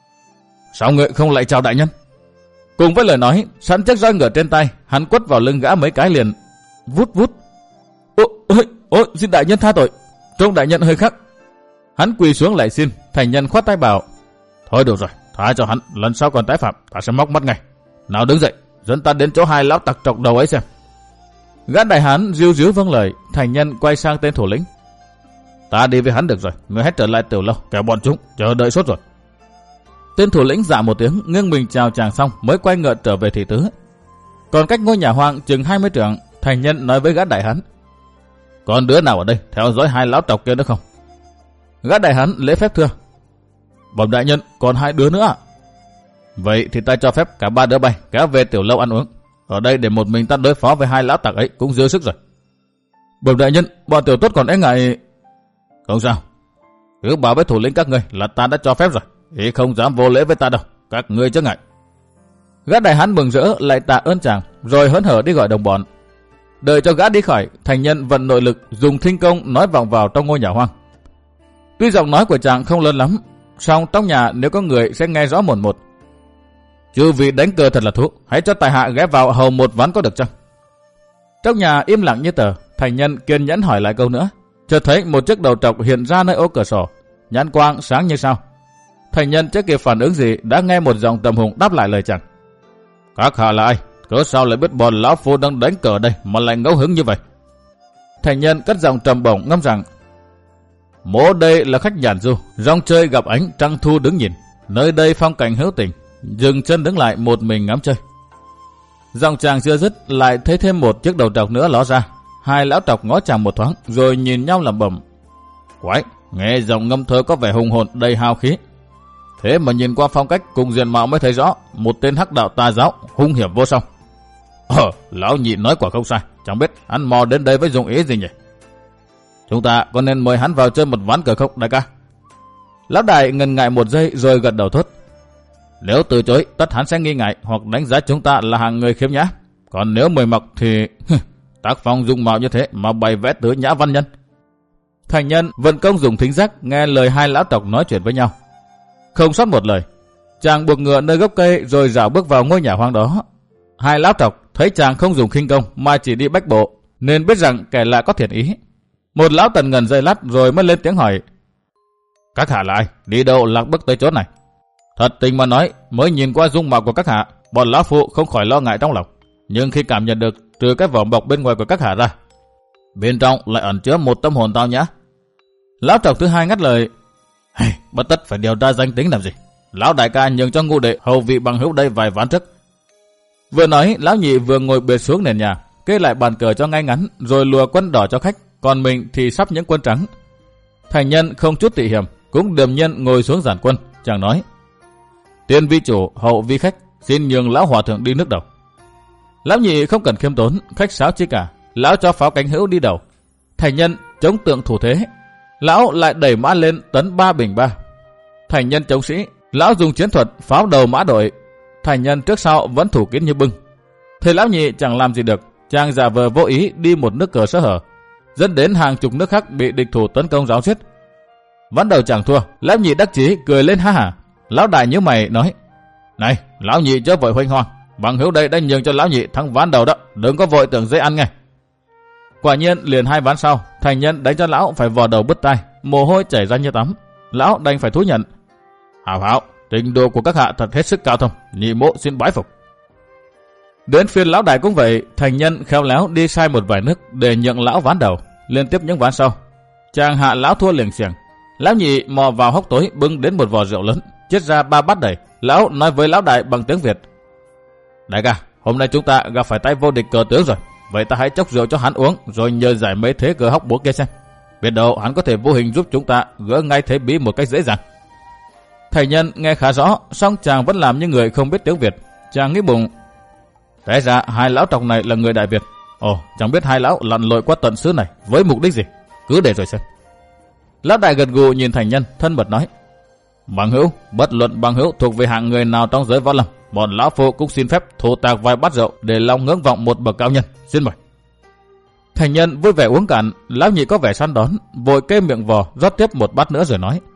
[SPEAKER 1] Sao người không lại chào đại nhân? Cùng với lời nói, sẵn chiếc roi ngựa trên tay, hắn quất vào lưng gã mấy cái liền. Vút vút. Ôi, ôi, ôi, xin đại nhân tha tội, trông đại nhân hơi khắc. Hắn quỳ xuống lại xin. Thành Nhân khoát tay bảo: Thôi đủ rồi, tha cho hắn, lần sau còn tái phạm ta sẽ móc mắt ngay. Nào đứng dậy, dẫn ta đến chỗ hai lão tặc trọc đầu ấy xem. Gã đại hán ríu ríu vâng lời. Thành Nhân quay sang tên thủ lĩnh: Ta đi với hắn được rồi, người hãy trở lại tiểu lâu, kẻo bọn chúng chờ đợi sốt rồi. Tên thủ lĩnh dạ một tiếng, nghiêng mình chào chàng xong mới quay ngựa trở về thị tứ. Còn cách ngôi nhà hoang chừng hai mươi trượng, Thành Nhân nói với gã đại hán: Còn đứa nào ở đây theo dõi hai lão trọc kia nữa không? Gã đại hán lễ phép thưa: Bẩm đại nhân, còn hai đứa nữa ạ. Vậy thì ta cho phép cả ba đứa bay kéo về tiểu lâu ăn uống. Ở đây để một mình ta đối phó với hai lão tặc ấy cũng dư sức rồi. Bẩm đại nhân, bọn tiểu tốt còn e ngại. Không sao, cứ bảo với thủ lĩnh các ngươi là ta đã cho phép rồi, ý không dám vô lễ với ta đâu, các ngươi chớ ngại. Gã đại hán mừng rỡ lại tạ ơn chàng, rồi hớn hở đi gọi đồng bọn. Đợi cho gã đi khỏi, Thành Nhân vận nội lực dùng thinh công nói vọng vào trong ngôi nhà hoang. Tuy giọng nói của chàng không lớn lắm, song trong nhà nếu có người sẽ nghe rõ một một. Chư vị đánh cờ thật là thú, hãy cho tài hạ ghé vào hầu một ván có được chăng? Trong nhà im lặng như tờ. Thành Nhân kiên nhẫn hỏi lại câu nữa, chợt thấy một chiếc đầu trọc hiện ra nơi ô cửa sổ, nhãn quang sáng như sao. Thành Nhân chưa kịp phản ứng gì đã nghe một giọng trầm hùng đáp lại lời chàng: Các hạ là ai? Cớ sao lại biết bọn lão phu đang đánh cờ đây mà lại ngẫu hứng như vậy? Thành Nhân cất giọng trầm bổng ngâm rằng: Mỗ đây là khách nhàn du, rong chơi gặp ánh trăng thu đứng nhìn, nơi đây phong cảnh hữu tình, dừng chân đứng lại một mình ngắm chơi. Giọng chàng chưa dứt lại thấy thêm một chiếc đầu trọc nữa ló ra. Hai lão trọc ngó chàng một thoáng rồi nhìn nhau lẩm bẩm: Quái, nghe giọng ngâm thơ có vẻ hùng hồn đầy hào khí. Thế mà nhìn qua phong cách cùng diện mạo mới thấy rõ, một tên hắc đạo tà giáo, hung hiểm vô song. Ờ, lão nhị nói quả không sai, chẳng biết hắn mò đến đây với dụng ý gì nhỉ? Chúng ta có nên mời hắn vào chơi một ván cờ không, đại ca? Lão đại ngần ngại một giây rồi gật đầu thốt: Nếu từ chối, tất hắn sẽ nghi ngại hoặc đánh giá chúng ta là hàng người khiếm nhã. Còn nếu mời mọc thì tác phong dung mạo như thế mà bày vẽ tứ nhã văn nhân. Thành Nhân vận công dùng thính giác nghe lời hai lão tộc nói chuyện với nhau, không sót một lời. Chàng buộc ngựa nơi gốc cây rồi rảo bước vào ngôi nhà hoang đó. Hai lão trọc thấy chàng không dùng khinh công mà chỉ đi bách bộ, nên biết rằng kẻ lạ có thiện ý. Một lão tần ngần giây lát rồi mới lên tiếng hỏi: các hạ là ai? Đi đâu lạc bước tới chỗ này? Thật tình mà nói, mới nhìn qua dung mạo của các hạ, bọn lão phụ không khỏi lo ngại trong lòng. Nhưng khi cảm nhận được trừ cái vỏ bọc bên ngoài của các hạ ra, bên trong lại ẩn chứa một tâm hồn tao nhã. Lão trọc thứ hai ngắt lời: hey, bất tất phải điều tra danh tính làm gì. Lão đại ca nhường cho Ngũ đệ hầu vị bằng hữu đây vài ván trước. Vừa nói, lão nhị vừa ngồi bệt xuống nền nhà, kê lại bàn cờ cho ngay ngắn, rồi lùa quân đỏ cho khách, còn mình thì sắp những quân trắng. Thành nhân không chút tị hiểm, cũng điềm nhiên ngồi xuống giản quân, chàng nói: tiên vi chủ, hậu vi khách, xin nhường lão hòa thượng đi nước đầu. Lão nhị không cần khiêm tốn, khách sáo chi cả, lão cho pháo cánh hữu đi đầu. Thành nhân chống tượng thủ thế, lão lại đẩy mã lên tấn ba bình ba. Thành nhân chống sĩ, lão dùng chiến thuật pháo đầu mã đội. Thành nhân trước sau vẫn thủ kín như bưng. Thầy lão nhị chẳng làm gì được, chàng giả vờ vô ý đi một nước cờ sơ hở, dẫn đến hàng chục nước khác bị địch thủ tấn công ráo giết. Ván đầu chẳng thua, lão nhị đắc chí cười lên ha hả. Lão đại nhíu mày nói: này, lão nhị chớ vội hoanh hoang, bằng hữu đây đã nhường cho lão nhị thắng ván đầu đó, đừng có vội tưởng dễ ăn nghe. Quả nhiên liền hai ván sau, thành nhân đánh cho lão phải vò đầu bứt tai, mồ hôi chảy ra như tắm. Lão đành phải thú nhận: hảo hảo, trình độ của các hạ thật hết sức cao thông, nhị mộ xin bái phục. Đến phiên lão đại cũng vậy, thành nhân khéo léo đi sai một vài nước để nhượng lão ván đầu. Liên tiếp những ván sau, chàng hạ lão thua liền xiềng. Lão nhị mò vào hốc tối bưng đến một vò rượu lớn, chiết ra ba bát đầy. Lão nói với lão đại bằng tiếng Việt: đại ca, hôm nay chúng ta gặp phải tay vô địch cờ tướng rồi, vậy ta hãy chốc rượu cho hắn uống, rồi nhờ giải mấy thế cờ hóc búa kia xem, biết đâu hắn có thể vô hình giúp chúng ta gỡ ngay thế bí một cách dễ dàng. Thầy nhân nghe khá rõ, song chàng vẫn làm như người không biết tiếng Việt. Chàng nghĩ bụng: té ra hai lão trọc này là người Đại Việt. Ồ, chẳng biết hai lão lặn lội qua tận xứ này với mục đích gì, cứ để rồi xem. Lão đại gật gù nhìn thành nhân, thân mật nói: bằng hữu, bất luận bằng hữu thuộc về hạng người nào trong giới võ lâm, bọn lão phu cũng xin phép thụ tạc vài bát rượu để lòng ngưỡng vọng một bậc cao nhân. Xin mời. Thành nhân vui vẻ uống cạn. Lão nhị có vẻ săn đón, vội kê miệng vò rót tiếp một bát nữa rồi nói: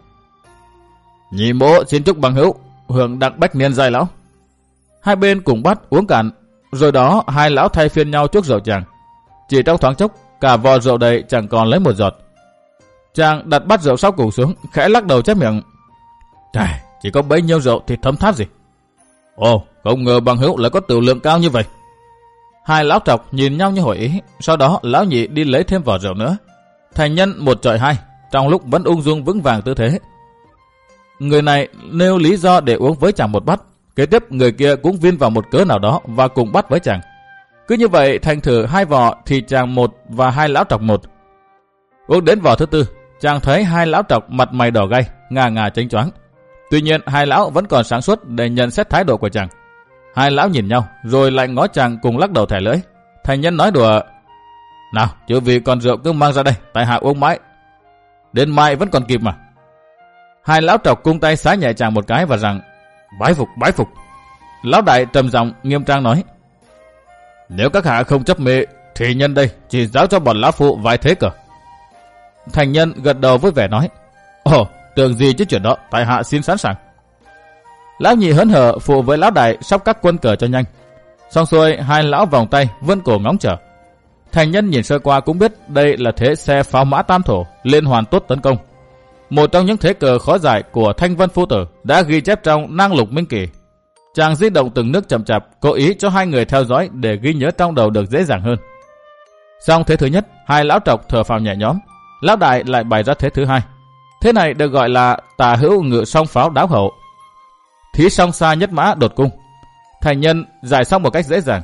[SPEAKER 1] nhị mỗ xin chúc bằng hữu hưởng đặng bách niên giai lão. Hai bên cùng bắt uống cạn, rồi đó hai lão thay phiên nhau chuốc rượu chàng. Chỉ trong thoáng chốc, cả vò rượu đầy chẳng còn lấy một giọt. Chàng đặt bát rượu sau cùng xuống, khẽ lắc đầu chép miệng: trời, chỉ có bấy nhiêu rượu thì thấm tháp gì. Ồ, không ngờ bằng hữu lại có tiểu lượng cao như vậy. Hai lão trọc nhìn nhau như hỏi ý. Sau đó lão nhị đi lấy thêm vò rượu nữa. Thành nhân một chọi hai, trong lúc vẫn ung dung vững vàng tư thế. Người này nêu lý do để uống với chàng một bát, kế tiếp người kia cũng viên vào một cớ nào đó và cùng bắt với chàng. Cứ như vậy thành thử hai vò thì chàng một và hai lão trọc một. Uống đến vò thứ tư, chàng thấy hai lão trọc mặt mày đỏ gay, ngà ngà chánh choáng. Tuy nhiên hai lão vẫn còn sáng suốt để nhận xét thái độ của chàng. Hai lão nhìn nhau rồi lại ngó chàng cùng lắc đầu thẻ lưỡi. Thành nhân nói đùa: nào, chứ vì còn rượu cứ mang ra đây, tại hạ uống mãi, đến mai vẫn còn kịp mà. Hai lão trọc cung tay xá nhẹ chàng một cái và rằng: bái phục, bái phục. Lão đại trầm giọng nghiêm trang nói: nếu các hạ không chấp mê thì nhân đây chỉ giáo cho bọn lão phụ vài thế cờ. Thành nhân gật đầu với vẻ nói: ồ, tưởng gì chứ chuyện đó, tại hạ xin sẵn sàng. Lão nhị hớn hở phụ với lão đại sắp các quân cờ cho nhanh. Xong xuôi hai lão vòng tay vươn cổ ngóng chờ. Thành nhân nhìn sơ qua cũng biết đây là thế xe pháo mã tam thổ liên hoàn tốt tấn công, một trong những thế cờ khó giải của Thanh Vân Phu Tử đã ghi chép trong Nang Lục Minh Kỳ. Chàng di động từng nước chậm chạp, cố ý cho hai người theo dõi để ghi nhớ trong đầu được dễ dàng hơn. Xong thế thứ nhất, hai lão trọc thở phào nhẹ nhõm. Lão đại lại bày ra thế thứ hai. Thế này được gọi là tà hữu ngự song pháo đáo hậu, thí song xa nhất mã đột cung. Thành nhân giải xong một cách dễ dàng.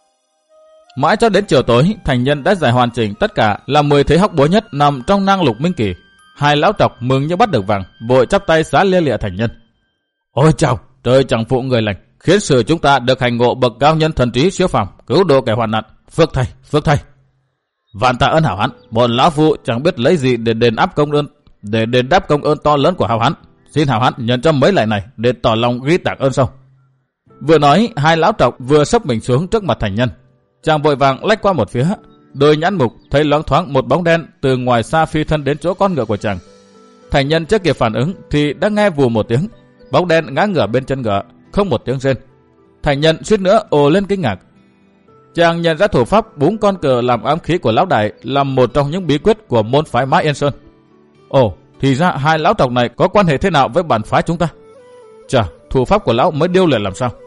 [SPEAKER 1] Mãi cho đến chiều tối, thành nhân đã giải hoàn chỉnh tất cả là mười thế hóc búa nhất nằm trong Nang Lục Minh Kỳ. Hai lão trọc mừng như bắt được vàng, vội chắp tay xá lia lịa thành nhân: ôi chào, trời chẳng phụ người lành, khiến sự chúng ta được hành ngộ bậc cao nhân thần trí siêu phàm, cứu độ kẻ hoạn nạn. Phước thầy, phước thầy. Vạn tạ ơn hảo hán, bọn lão phụ chẳng biết lấy gì để đền áp công ơn, để đền đáp công ơn to lớn của hảo hán. Xin hảo hán nhận cho mấy lại này để tỏ lòng ghi tạc ơn sau. Vừa nói, hai lão trọc vừa sấp mình xuống trước mặt thành nhân. Chàng vội vàng lách qua một phía, đôi nhãn mục thấy loáng thoáng một bóng đen từ ngoài xa phi thân đến chỗ con ngựa của chàng. Thành nhân chưa kịp phản ứng thì đã nghe vù một tiếng, bóng đen ngã ngửa bên chân ngựa, không một tiếng rên. Thành nhân suýt nữa ồ lên kinh ngạc. Chàng nhận ra thủ pháp búng con cờ làm ám khí của lão đại là một trong những bí quyết của môn phái Mã Yên Sơn. Ồ, thì ra hai lão tộc này có quan hệ thế nào với bản phái chúng ta? Chà, thủ pháp của lão mới điêu luyện làm sao?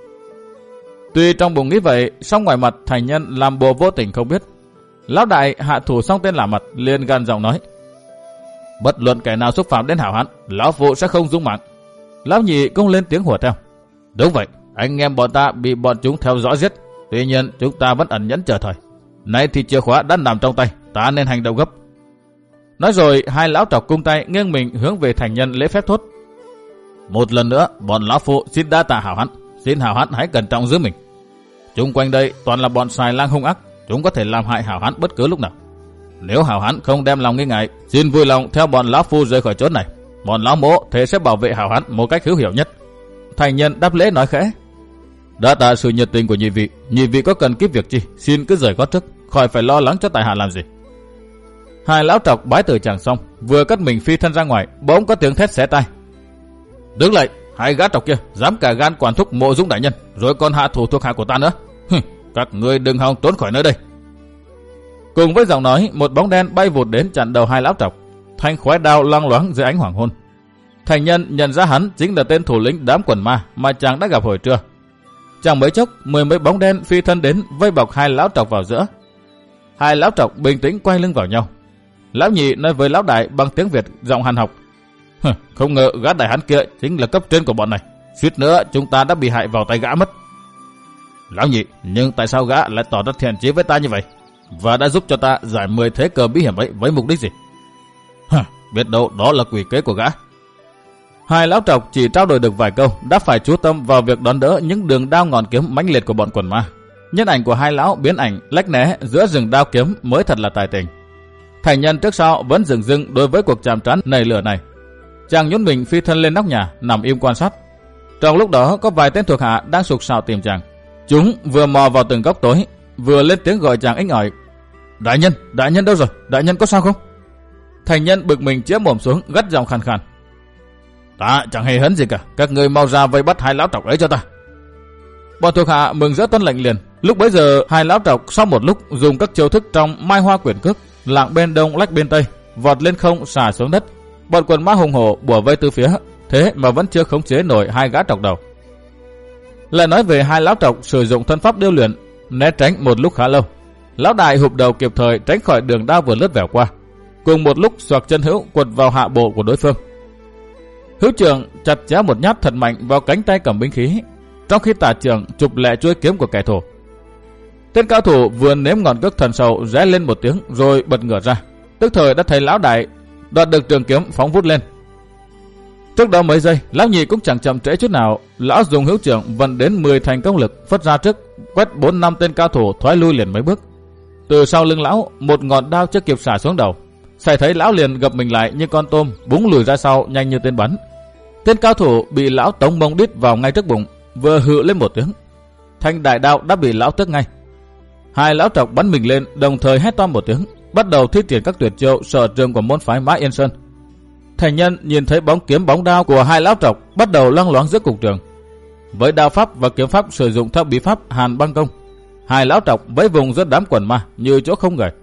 [SPEAKER 1] Tuy trong bụng nghĩ vậy, song ngoài mặt thành nhân làm bộ vô tình không biết. Lão đại hạ thủ xong tên lạ mặt, liền gằn giọng nói: bất luận kẻ nào xúc phạm đến hảo hán, lão phụ sẽ không dung mạng. Lão nhị cũng lên tiếng hùa theo: đúng vậy, anh em bọn ta bị bọn chúng theo dõi giết. Tuy nhiên chúng ta vẫn ẩn nhẫn chờ thời. Nay thì chìa khóa đã nằm trong tay, ta nên hành động gấp. Nói rồi hai lão trọc cung tay nghiêng mình hướng về thành nhân lễ phép thốt: một lần nữa bọn lão phụ xin đa tạ hảo hán, xin hảo hán hãy cẩn trọng giữ mình. Chung quanh đây toàn là bọn xài lang hung ác, chúng có thể làm hại hảo hán bất cứ lúc nào. Nếu hảo hán không đem lòng nghi ngại, xin vui lòng theo bọn lão phu rời khỏi chốn này. Bọn lão mỗ thế sẽ bảo vệ hảo hán một cách hữu hiệu nhất. Thành nhân đáp lễ nói khẽ: đã tạ sự nhiệt tình của nhị vị, nhị vị có cần kíp việc chi, xin cứ rời gót trước, khỏi phải lo lắng cho tại hạ làm gì. Hai lão trọc bái từ chàng xong, vừa cất mình phi thân ra ngoài, bỗng có tiếng thét xé tai: đứng lại, hai gã trọc kia dám cả gan quản thúc Mộ Dũng đại nhân, rồi còn hạ thủ thuộc hạ của ta nữa. Hừ, các ngươi đừng hòng trốn khỏi nơi đây. Cùng với giọng nói, một bóng đen bay vụt đến chặn đầu hai lão trọc, thanh khóe đao loang loáng dưới ánh hoàng hôn. Thành nhân nhận ra hắn chính là tên thủ lĩnh đám quần ma mà chàng đã gặp hồi trưa. Chẳng mấy chốc, mười mấy bóng đen phi thân đến vây bọc hai lão trọc vào giữa. Hai lão trọc bình tĩnh quay lưng vào nhau. Lão nhị nói với lão đại bằng tiếng Việt giọng hàn học: không ngờ gã đại hán kia chính là cấp trên của bọn này, suýt nữa chúng ta đã bị hại vào tay gã mất. Lão nhị, nhưng tại sao gã lại tỏ ra thiện chí với ta như vậy, và đã giúp cho ta giải mười thế cờ bí hiểm ấy với mục đích gì? Hả, biết đâu đó là quỷ kế của gã. Hai lão trọc chỉ trao đổi được vài câu đã phải chú tâm vào việc đón đỡ những đường đao ngọn kiếm mãnh liệt của bọn quần ma. Nhân ảnh của hai lão biến ảnh lách né giữa rừng đao kiếm mới thật là tài tình. Thành nhân trước sau vẫn dừng dưng đối với cuộc chạm trán nảy lửa này. Chàng nhún mình phi thân lên nóc nhà nằm im quan sát. Trong lúc đó có vài tên thuộc hạ đang sục sạo tìm chàng. Chúng vừa mò vào từng góc tối, vừa lên tiếng gọi chàng inh ỏi: đại nhân, đại nhân đâu rồi, đại nhân có sao không? Thành nhân bực mình chĩa mồm xuống gắt giọng khàn khàn: ta chẳng hề hấn gì cả, các ngươi mau ra vây bắt hai lão trọc ấy cho ta. Bọn thuộc hạ mừng rỡ tuân lệnh liền. Lúc bấy giờ hai lão trọc sau một lúc dùng các chiêu thức trong Mai Hoa Quyển Cước, lạng bên đông lách bên tây, vọt lên không xả xuống đất. Bọn quần ma hùng hổ bủa vây từ phía, thế mà vẫn chưa khống chế nổi hai gã trọc đầu. Lại nói về hai lão trọc sử dụng thân pháp điêu luyện, né tránh một lúc khá lâu. Lão đại hụp đầu kịp thời tránh khỏi đường đao vừa lướt vẻo qua, cùng một lúc xoạc chân hữu quật vào hạ bộ của đối phương. Hữu trưởng chặt chéo một nhát thật mạnh vào cánh tay cầm binh khí, trong khi tả trưởng chụp lẹ chuôi kiếm của kẻ thù. Tên cao thủ vừa nếm ngọn cước thần sầu rẽ lên một tiếng rồi bật ngửa ra, tức thời đã thấy lão đại đoạt được trường kiếm phóng vút lên. Trước đó mấy giây, lão nhị cũng chẳng chậm trễ chút nào, lão dùng hữu trưởng vận đến mười thành công lực phất ra trước, quét bốn năm tên cao thủ thoái lui liền mấy bước. Từ sau lưng lão, một ngọn đao chưa kịp xả xuống đầu. Xảy thấy lão liền gập mình lại như con tôm, búng lùi ra sau nhanh như tên bắn. Tên cao thủ bị lão tống mông đít vào ngay trước bụng, vừa hự lên một tiếng, thanh đại đao đã bị lão tước ngay. Hai lão trọc bắn mình lên, đồng thời hét to một tiếng, bắt đầu thi triển các tuyệt chiêu sở trường của môn phái Mã Yên Sơn. Thành nhân nhìn thấy bóng kiếm bóng đao của hai lão trọc bắt đầu loang loáng giữa cục trường. Với đao pháp và kiếm pháp sử dụng theo bí pháp Hàn Băng Công, hai lão trọc vẫy vùng giữa đám quần ma như chỗ không người.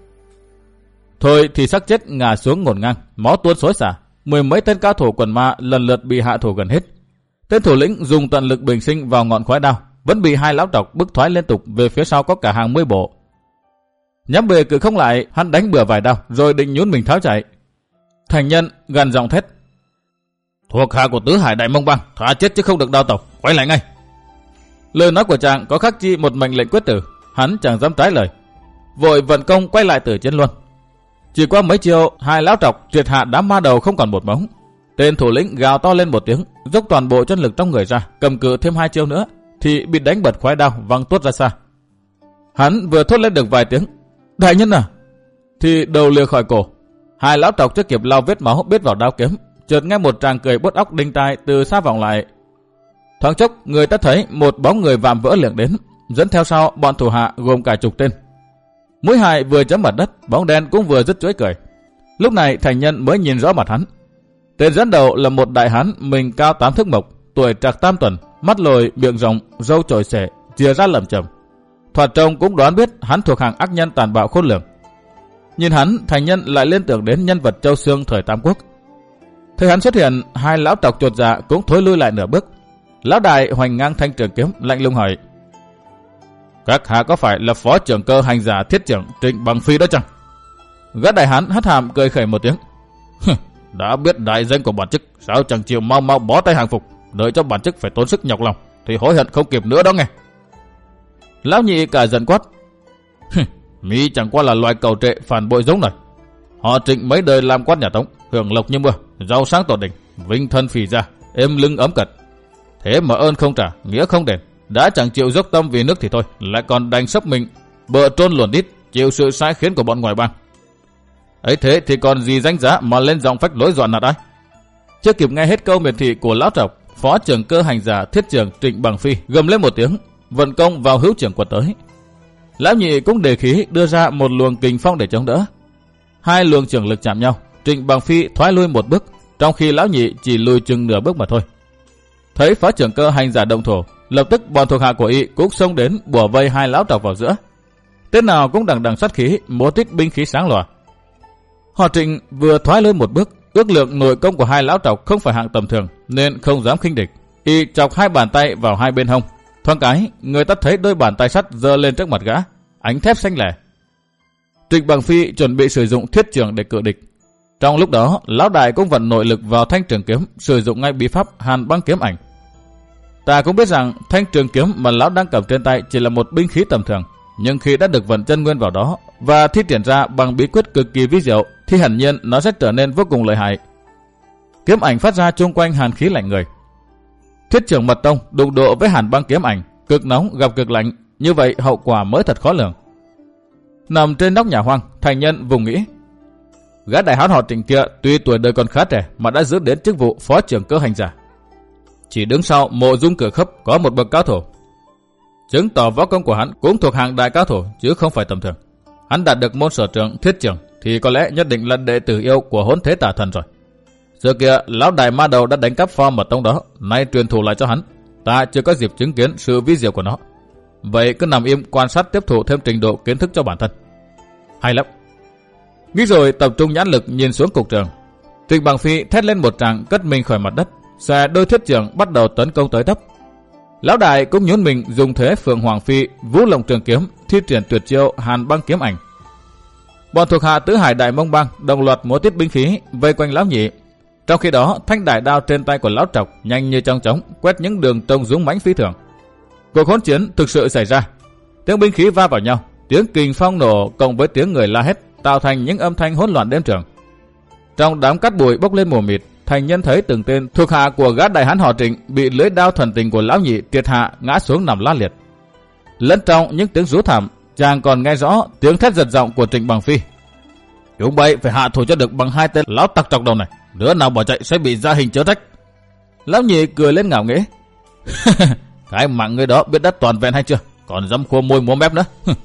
[SPEAKER 1] Thôi thì xác chết ngã xuống ngổn ngang, máu tuôn xối xả. Mười mấy tên cao thủ quần ma lần lượt bị hạ thủ gần hết. Tên thủ lĩnh dùng tận lực bình sinh vào ngọn khói đao, vẫn bị hai lão trọc bức thoái liên tục về phía sau có cả hàng mươi bộ. Nhắm bề cự không lại, hắn đánh bừa vài đao rồi định nhún mình tháo chạy. Thành nhân gằn giọng thét: thuộc hạ của tứ hải đại mông bang, thả chết chứ không được đao tộc, quay lại ngay. Lời nói của chàng có khác chi một mệnh lệnh quyết tử, hắn chẳng dám trái lời, vội vận công quay lại tử chiến luôn. Chỉ qua mấy chiêu, hai lão trọc triệt hạ đám ma đầu không còn một mống. Tên thủ lĩnh gào to lên một tiếng, dốc toàn bộ chân lực trong người ra, cầm cự thêm hai chiêu nữa thì bị đánh bật khoái đao văng tuốt ra xa. Hắn vừa thốt lên được vài tiếng đại nhân à, thì đầu lìa khỏi cổ. Hai lão trọc chưa kịp lau vết máu biết vào đao kiếm, chợt nghe một tràng cười bốt óc đinh tai từ xa vọng lại. Thoáng chốc người ta thấy một bóng người vạm vỡ liệng đến, dẫn theo sau bọn thủ hạ gồm cả chục tên. Mũi hại vừa chấm mặt đất, bóng đen cũng vừa dứt chuỗi cười. Lúc này thành nhân mới nhìn rõ mặt hắn. Tên dẫn đầu là một đại hán mình cao tám thước mộc, tuổi trạc tam tuần, mắt lồi, miệng rộng, râu chồi xệ, chìa ra lẩm chẩm. Thoạt trông cũng đoán biết hắn thuộc hàng ác nhân tàn bạo khôn lường. Nhìn hắn, Thành Nhân lại liên tưởng đến nhân vật Châu Xương thời Tam Quốc. Thấy hắn xuất hiện, hai lão trọc chột dạ cũng thối lui lại nửa bước. Lão đại hoành ngang thanh trường kiếm, lạnh lùng hỏi: các hạ có phải là phó trưởng cơ hành giả thiết trưởng Trịnh Bằng Phi đó chăng? Gã đại hán hất hàm cười khẩy một tiếng: đã biết đại danh của bản chức, sao chẳng chịu mau mau bó tay hàng phục, đợi cho bản chức phải tốn sức nhọc lòng, thì hối hận không kịp nữa đó nghe. Lão nhị cả giận quát: mi chẳng qua là loài cầu trệ phản bội giống này. Họ Trịnh mấy đời làm quan nhà Tống, hưởng lộc như mưa, giàu sang tột đỉnh, vinh thân phì ra, êm lưng ấm cật. Thế mà ơn không trả, nghĩa không đền, đã chẳng chịu dốc tâm vì nước thì thôi, lại còn đành sốc mình bợ trôn luồn đít, chịu sự sai khiến của bọn ngoài bang. Ấy thế thì còn gì danh giá mà lên giọng phách lối dọa nạt ai? Chưa kịp nghe hết câu miệt thị của lão trọc, phó trưởng cơ hành giả thiết trưởng Trịnh Bằng Phi gầm lên một tiếng, vận công vào hữu trưởng quật tới. Lão nhị cũng đề khí đưa ra một luồng kình phong để chống đỡ. Hai luồng trưởng lực chạm nhau, Trịnh Bằng Phi thoái lui một bước, trong khi lão nhị chỉ lùi chừng nửa bước mà thôi. Thấy phó trưởng cơ hành giả động thổ, lập tức bọn thuộc hạ của y cũng xông đến bủa vây hai lão trọc vào giữa. Tên nào cũng đằng đằng sát khí, múa tít binh khí sáng lòa. Họ Trịnh vừa thoái lui một bước, ước lượng nội công của hai lão trọc không phải hạng tầm thường nên không dám khinh địch. Y chọc hai bàn tay vào hai bên hông, thoáng cái người ta thấy đôi bàn tay sắt giơ lên trước mặt gã, ánh thép xanh lẻ. Trịnh Bằng Phi chuẩn bị sử dụng thiết trường để cự địch. Trong lúc đó, lão đại cũng vận nội lực vào thanh trường kiếm, sử dụng ngay bí pháp Hàn Băng Kiếm Ảnh. Ta cũng biết rằng thanh trường kiếm mà lão đang cầm trên tay chỉ là một binh khí tầm thường, nhưng khi đã được vận chân nguyên vào đó và thi triển ra bằng bí quyết cực kỳ vi diệu thì hẳn nhiên nó sẽ trở nên vô cùng lợi hại. Kiếm ảnh phát ra chung quanh hàn khí lạnh người. Thiết trưởng mật tông đụng độ với Hàn Băng Kiếm Ảnh, cực nóng gặp cực lạnh, như vậy hậu quả mới thật khó lường. Nằm trên nóc nhà hoang, Thành Nhân vùng nghĩ: gã đại hán họ Trịnh kia tuy tuổi đời còn khá trẻ mà đã giữ đến chức vụ phó trưởng cơ hành giả. Chỉ đứng sau Mộ Dung Cửa Khấp có một bậc cao thủ, chứng tỏ võ công của hắn cũng thuộc hàng đại cao thủ chứ không phải tầm thường. Hắn đạt được môn sở trường thiết trưởng thì có lẽ nhất định là đệ tử yêu của Hỗn Thế Tà Thần rồi. Giờ kia lão đại ma đầu đã đánh cắp pho mật tông đó, nay truyền thụ lại cho hắn. Ta chưa có dịp chứng kiến sự vi diệu của nó, vậy cứ nằm im quan sát tiếp thụ thêm trình độ kiến thức cho bản thân. Hay lắm. Nghĩ rồi tập trung nhãn lực nhìn xuống cục trường. Trịnh Bằng Phi thét lên một tràng, cất mình khỏi mặt đất, xòe đôi thiết trưởng bắt đầu tấn công tới tấp. Lão đại cũng nhún mình dùng thế Phượng Hoàng Phi vũ lồng trường kiếm, thi triển tuyệt chiêu Hàn Băng Kiếm Ảnh. Bọn thuộc hạ tứ hải đại mông bang đồng loạt múa tiết binh khí vây quanh lão nhị. Trong khi đó, thanh đại đao trên tay của lão trọc nhanh như trong chóng quét những đường tông dũng mãnh phi thường. Cuộc hỗn chiến thực sự xảy ra. Tiếng binh khí va vào nhau, tiếng kình phong nổ cộng với tiếng người la hét tạo thành những âm thanh hỗn loạn đêm trường. Trong đám cát bụi bốc lên mù mịt, Thành Nhân thấy từng tên thuộc hạ của gã đại hán họ Trịnh bị lưỡi đao thần tình của lão nhị triệt hạ ngã xuống nằm la liệt. Lẫn trong những tiếng rú thảm, chàng còn nghe rõ tiếng thét giật giọng của Trịnh Bằng Phi: chúng bay phải hạ thủ cho được bằng hai tên lão tặc trọc đầu này, đứa nào bỏ chạy sẽ bị gia hình chớ trách. Lão nhị cười lên ngạo nghễ: cái mạng người đó biết đất toàn vẹn hay chưa, còn dám khua môi múa mép nữa.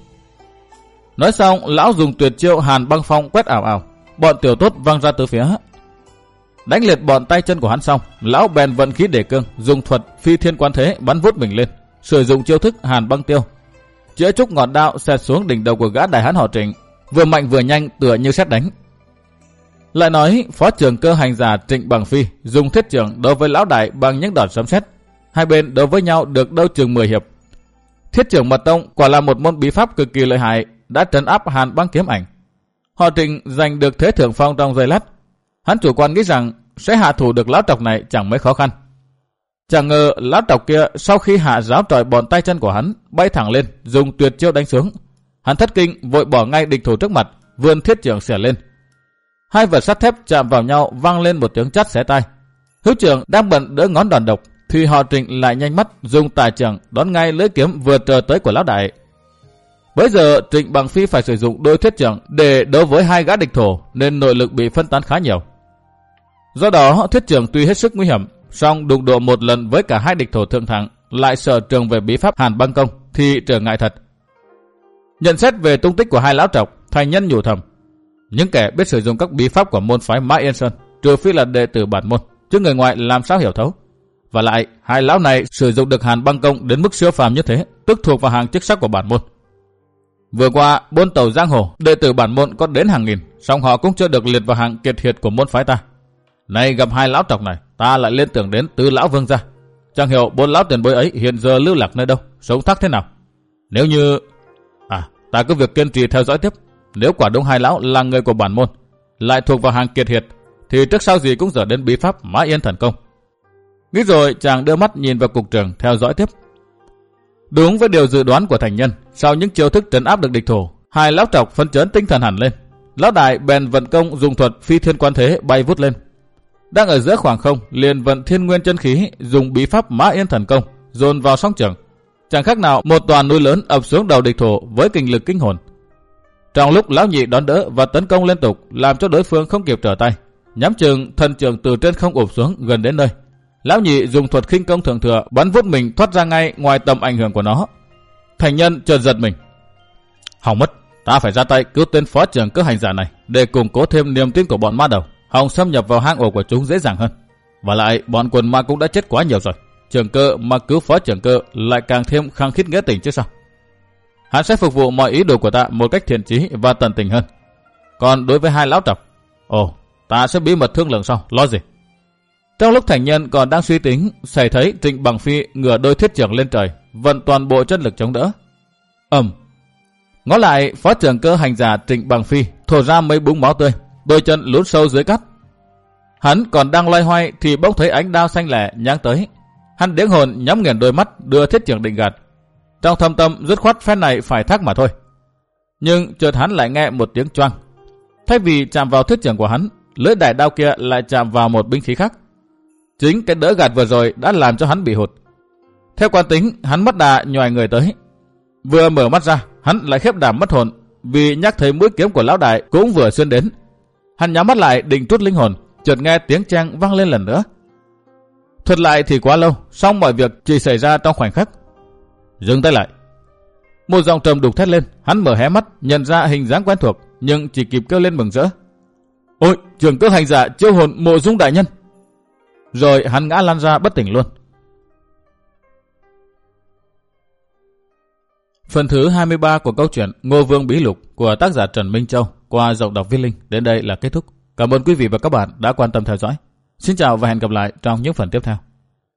[SPEAKER 1] Nói xong, lão dùng tuyệt chiêu Hàn Băng Phong quét ảo ảo, bọn tiểu tốt văng ra từ phía. Đánh liệt bọn tay chân của hắn xong, lão bèn vận khí để cương, dùng thuật Phi Thiên Quan Thế bắn vút mình lên, sử dụng chiêu thức Hàn Băng Tiêu. Chĩa trúc ngọn đao xẹt xuống đỉnh đầu của gã đại hán họ Trịnh, vừa mạnh vừa nhanh tựa như sét đánh. Lại nói phó trưởng cơ hành giả Trịnh Bằng Phi dùng thiết trưởng đối với lão đại bằng những đòn sấm sét, hai bên đấu với nhau được đâu chừng mười hiệp. Thiết trưởng mật tông quả là một môn bí pháp cực kỳ lợi hại, đã trấn áp Hàn Băng Kiếm Ảnh. Họ Trịnh giành được thế thượng phong trong giây lát. Hắn chủ quan nghĩ rằng sẽ hạ thủ được lão trọc này chẳng mấy khó khăn. Chẳng ngờ lão trọc kia sau khi hạ giáo trọi bọn tay chân của hắn, bay thẳng lên dùng tuyệt chiêu đánh xuống. Hắn thất kinh vội bỏ ngay địch thủ trước mặt, vươn thiết trưởng xẻ lên. Hai vật sắt thép chạm vào nhau vang lên một tiếng chát xé tai. Hữu trưởng đang bận đỡ ngón đòn độc thì họ Trịnh lại nhanh mắt dùng tài trưởng đón ngay lưỡi kiếm vừa trở tới của lão đại. Bây giờ Trịnh Bằng Phi phải sử dụng đôi thiết trưởng để đấu với hai gã địch thổ nên nội lực bị phân tán khá nhiều. Do đó thiết trưởng tuy hết sức nguy hiểm, song đụng độ một lần với cả hai địch thổ thượng thẳng lại sở trường về bí pháp Hàn Băng Công thì trở ngại thật. Nhận xét về tung tích của hai lão trọc, Thành Nhân nhủ thầm: những kẻ biết sử dụng các bí pháp của môn phái Mã Yên Sơn trừ phi là đệ tử bản môn, chứ người ngoài làm sao hiểu thấu. Và lại, hai lão này sử dụng được hàn băng công đến mức siêu phàm như thế, tức thuộc vào hàng chức sắc của bản môn. Vừa qua, buôn tàu giang hồ, đệ tử bản môn có đến hàng nghìn, song họ cũng chưa được liệt vào hàng kiệt hiệt của môn phái ta. Nay gặp hai lão trọc này, ta lại liên tưởng đến tứ lão vương gia. Chẳng hiểu bốn lão tiền bối ấy hiện giờ lưu lạc nơi đâu, sống thắc thế nào. Nếu như... À, ta cứ việc kiên trì theo dõi tiếp. Nếu quả đúng hai lão là người của bản môn, lại thuộc vào hàng kiệt hiệt, thì trước sau gì cũng dở đến bí pháp Mã Yên thần công. Nghĩ rồi chàng đưa mắt nhìn vào cục trường theo dõi tiếp. Đúng với điều dự đoán của thành nhân, sau những chiêu thức trấn áp được địch thủ, hai lão trọc phấn chấn tinh thần hẳn lên. Lão đại bèn vận công dùng thuật phi thiên quan thế bay vút lên. Đang ở giữa khoảng không, liền vận thiên nguyên chân khí dùng bí pháp Mã Yên thần công dồn vào song trường. Chẳng khác nào một toàn núi lớn ập xuống đầu địch thủ với kình lực kinh hồn. Trong lúc lão nhị đón đỡ và tấn công liên tục, làm cho đối phương không kịp trở tay, nhắm chừng thần trường từ trên không ụp xuống gần đến nơi. Lão nhị dùng thuật khinh công thượng thừa bắn vút mình thoát ra ngay ngoài tầm ảnh hưởng của nó. Thành nhân chợt giật mình. Hỏng mất, ta phải ra tay cứu tên phó trưởng cơ hành giả này để củng cố thêm niềm tin của bọn ma đầu, hòng xâm nhập vào hang ổ của chúng dễ dàng hơn. Và lại bọn quần ma cũng đã chết quá nhiều rồi, trưởng cơ mà cứu phó trưởng cơ lại càng thêm khăng khít nghĩa tình chứ sao. Hắn sẽ phục vụ mọi ý đồ của ta một cách thiện chí và tận tình hơn. Còn đối với hai lão trọc, ồ, ta sẽ bí mật thương lượng sau, lo gì. Trong lúc thành nhân còn đang suy tính, xảy thấy Trịnh Bằng Phi ngửa đôi thiết trưởng lên trời, vận toàn bộ chân lực chống đỡ. Ầm. Ngó lại, phó trưởng cơ hành giả Trịnh Bằng Phi thổ ra mấy búng máu tươi, đôi chân lún sâu dưới cát. Hắn còn đang loay hoay thì bỗng thấy ánh đao xanh lẻ nháng tới. Hắn điếng hồn nhắm nghiền đôi mắt, đưa thiết trưởng định gạt. Trong thâm tâm dứt khoát phen này phải thác mà thôi. Nhưng chợt hắn lại nghe một tiếng choang. Thay vì chạm vào thiết trưởng của hắn, lưỡi đại đao kia lại chạm vào một binh khí khác. Chính cái đỡ gạt vừa rồi đã làm cho hắn bị hụt. Theo quan tính, hắn mất đà nhòi người tới. Vừa mở mắt ra, hắn lại khiếp đảm mất hồn, vì nhắc thấy mũi kiếm của lão đại cũng vừa xuyên đến. Hắn nhắm mắt lại định trút linh hồn, chợt nghe tiếng chang vang lên lần nữa. Thuật lại thì quá lâu, song mọi việc chỉ xảy ra trong khoảnh khắc. Dừng tay lại. Một giọng trầm đục thét lên, hắn mở hé mắt, nhận ra hình dáng quen thuộc, nhưng chỉ kịp kêu lên mừng rỡ. Ôi, trưởng cơ hành giả chiêu hồn Mộ Dung đại nhân. Rồi hắn ngã lăn ra bất tỉnh luôn. Phần thứ hai mươi ba của câu chuyện Ngô Vương Bí Lục của tác giả Trần Minh Châu qua giọng đọc Viết Linh đến đây là kết thúc. Cảm ơn quý vị và các bạn đã quan tâm theo dõi. Xin chào và hẹn gặp lại trong những phần tiếp theo.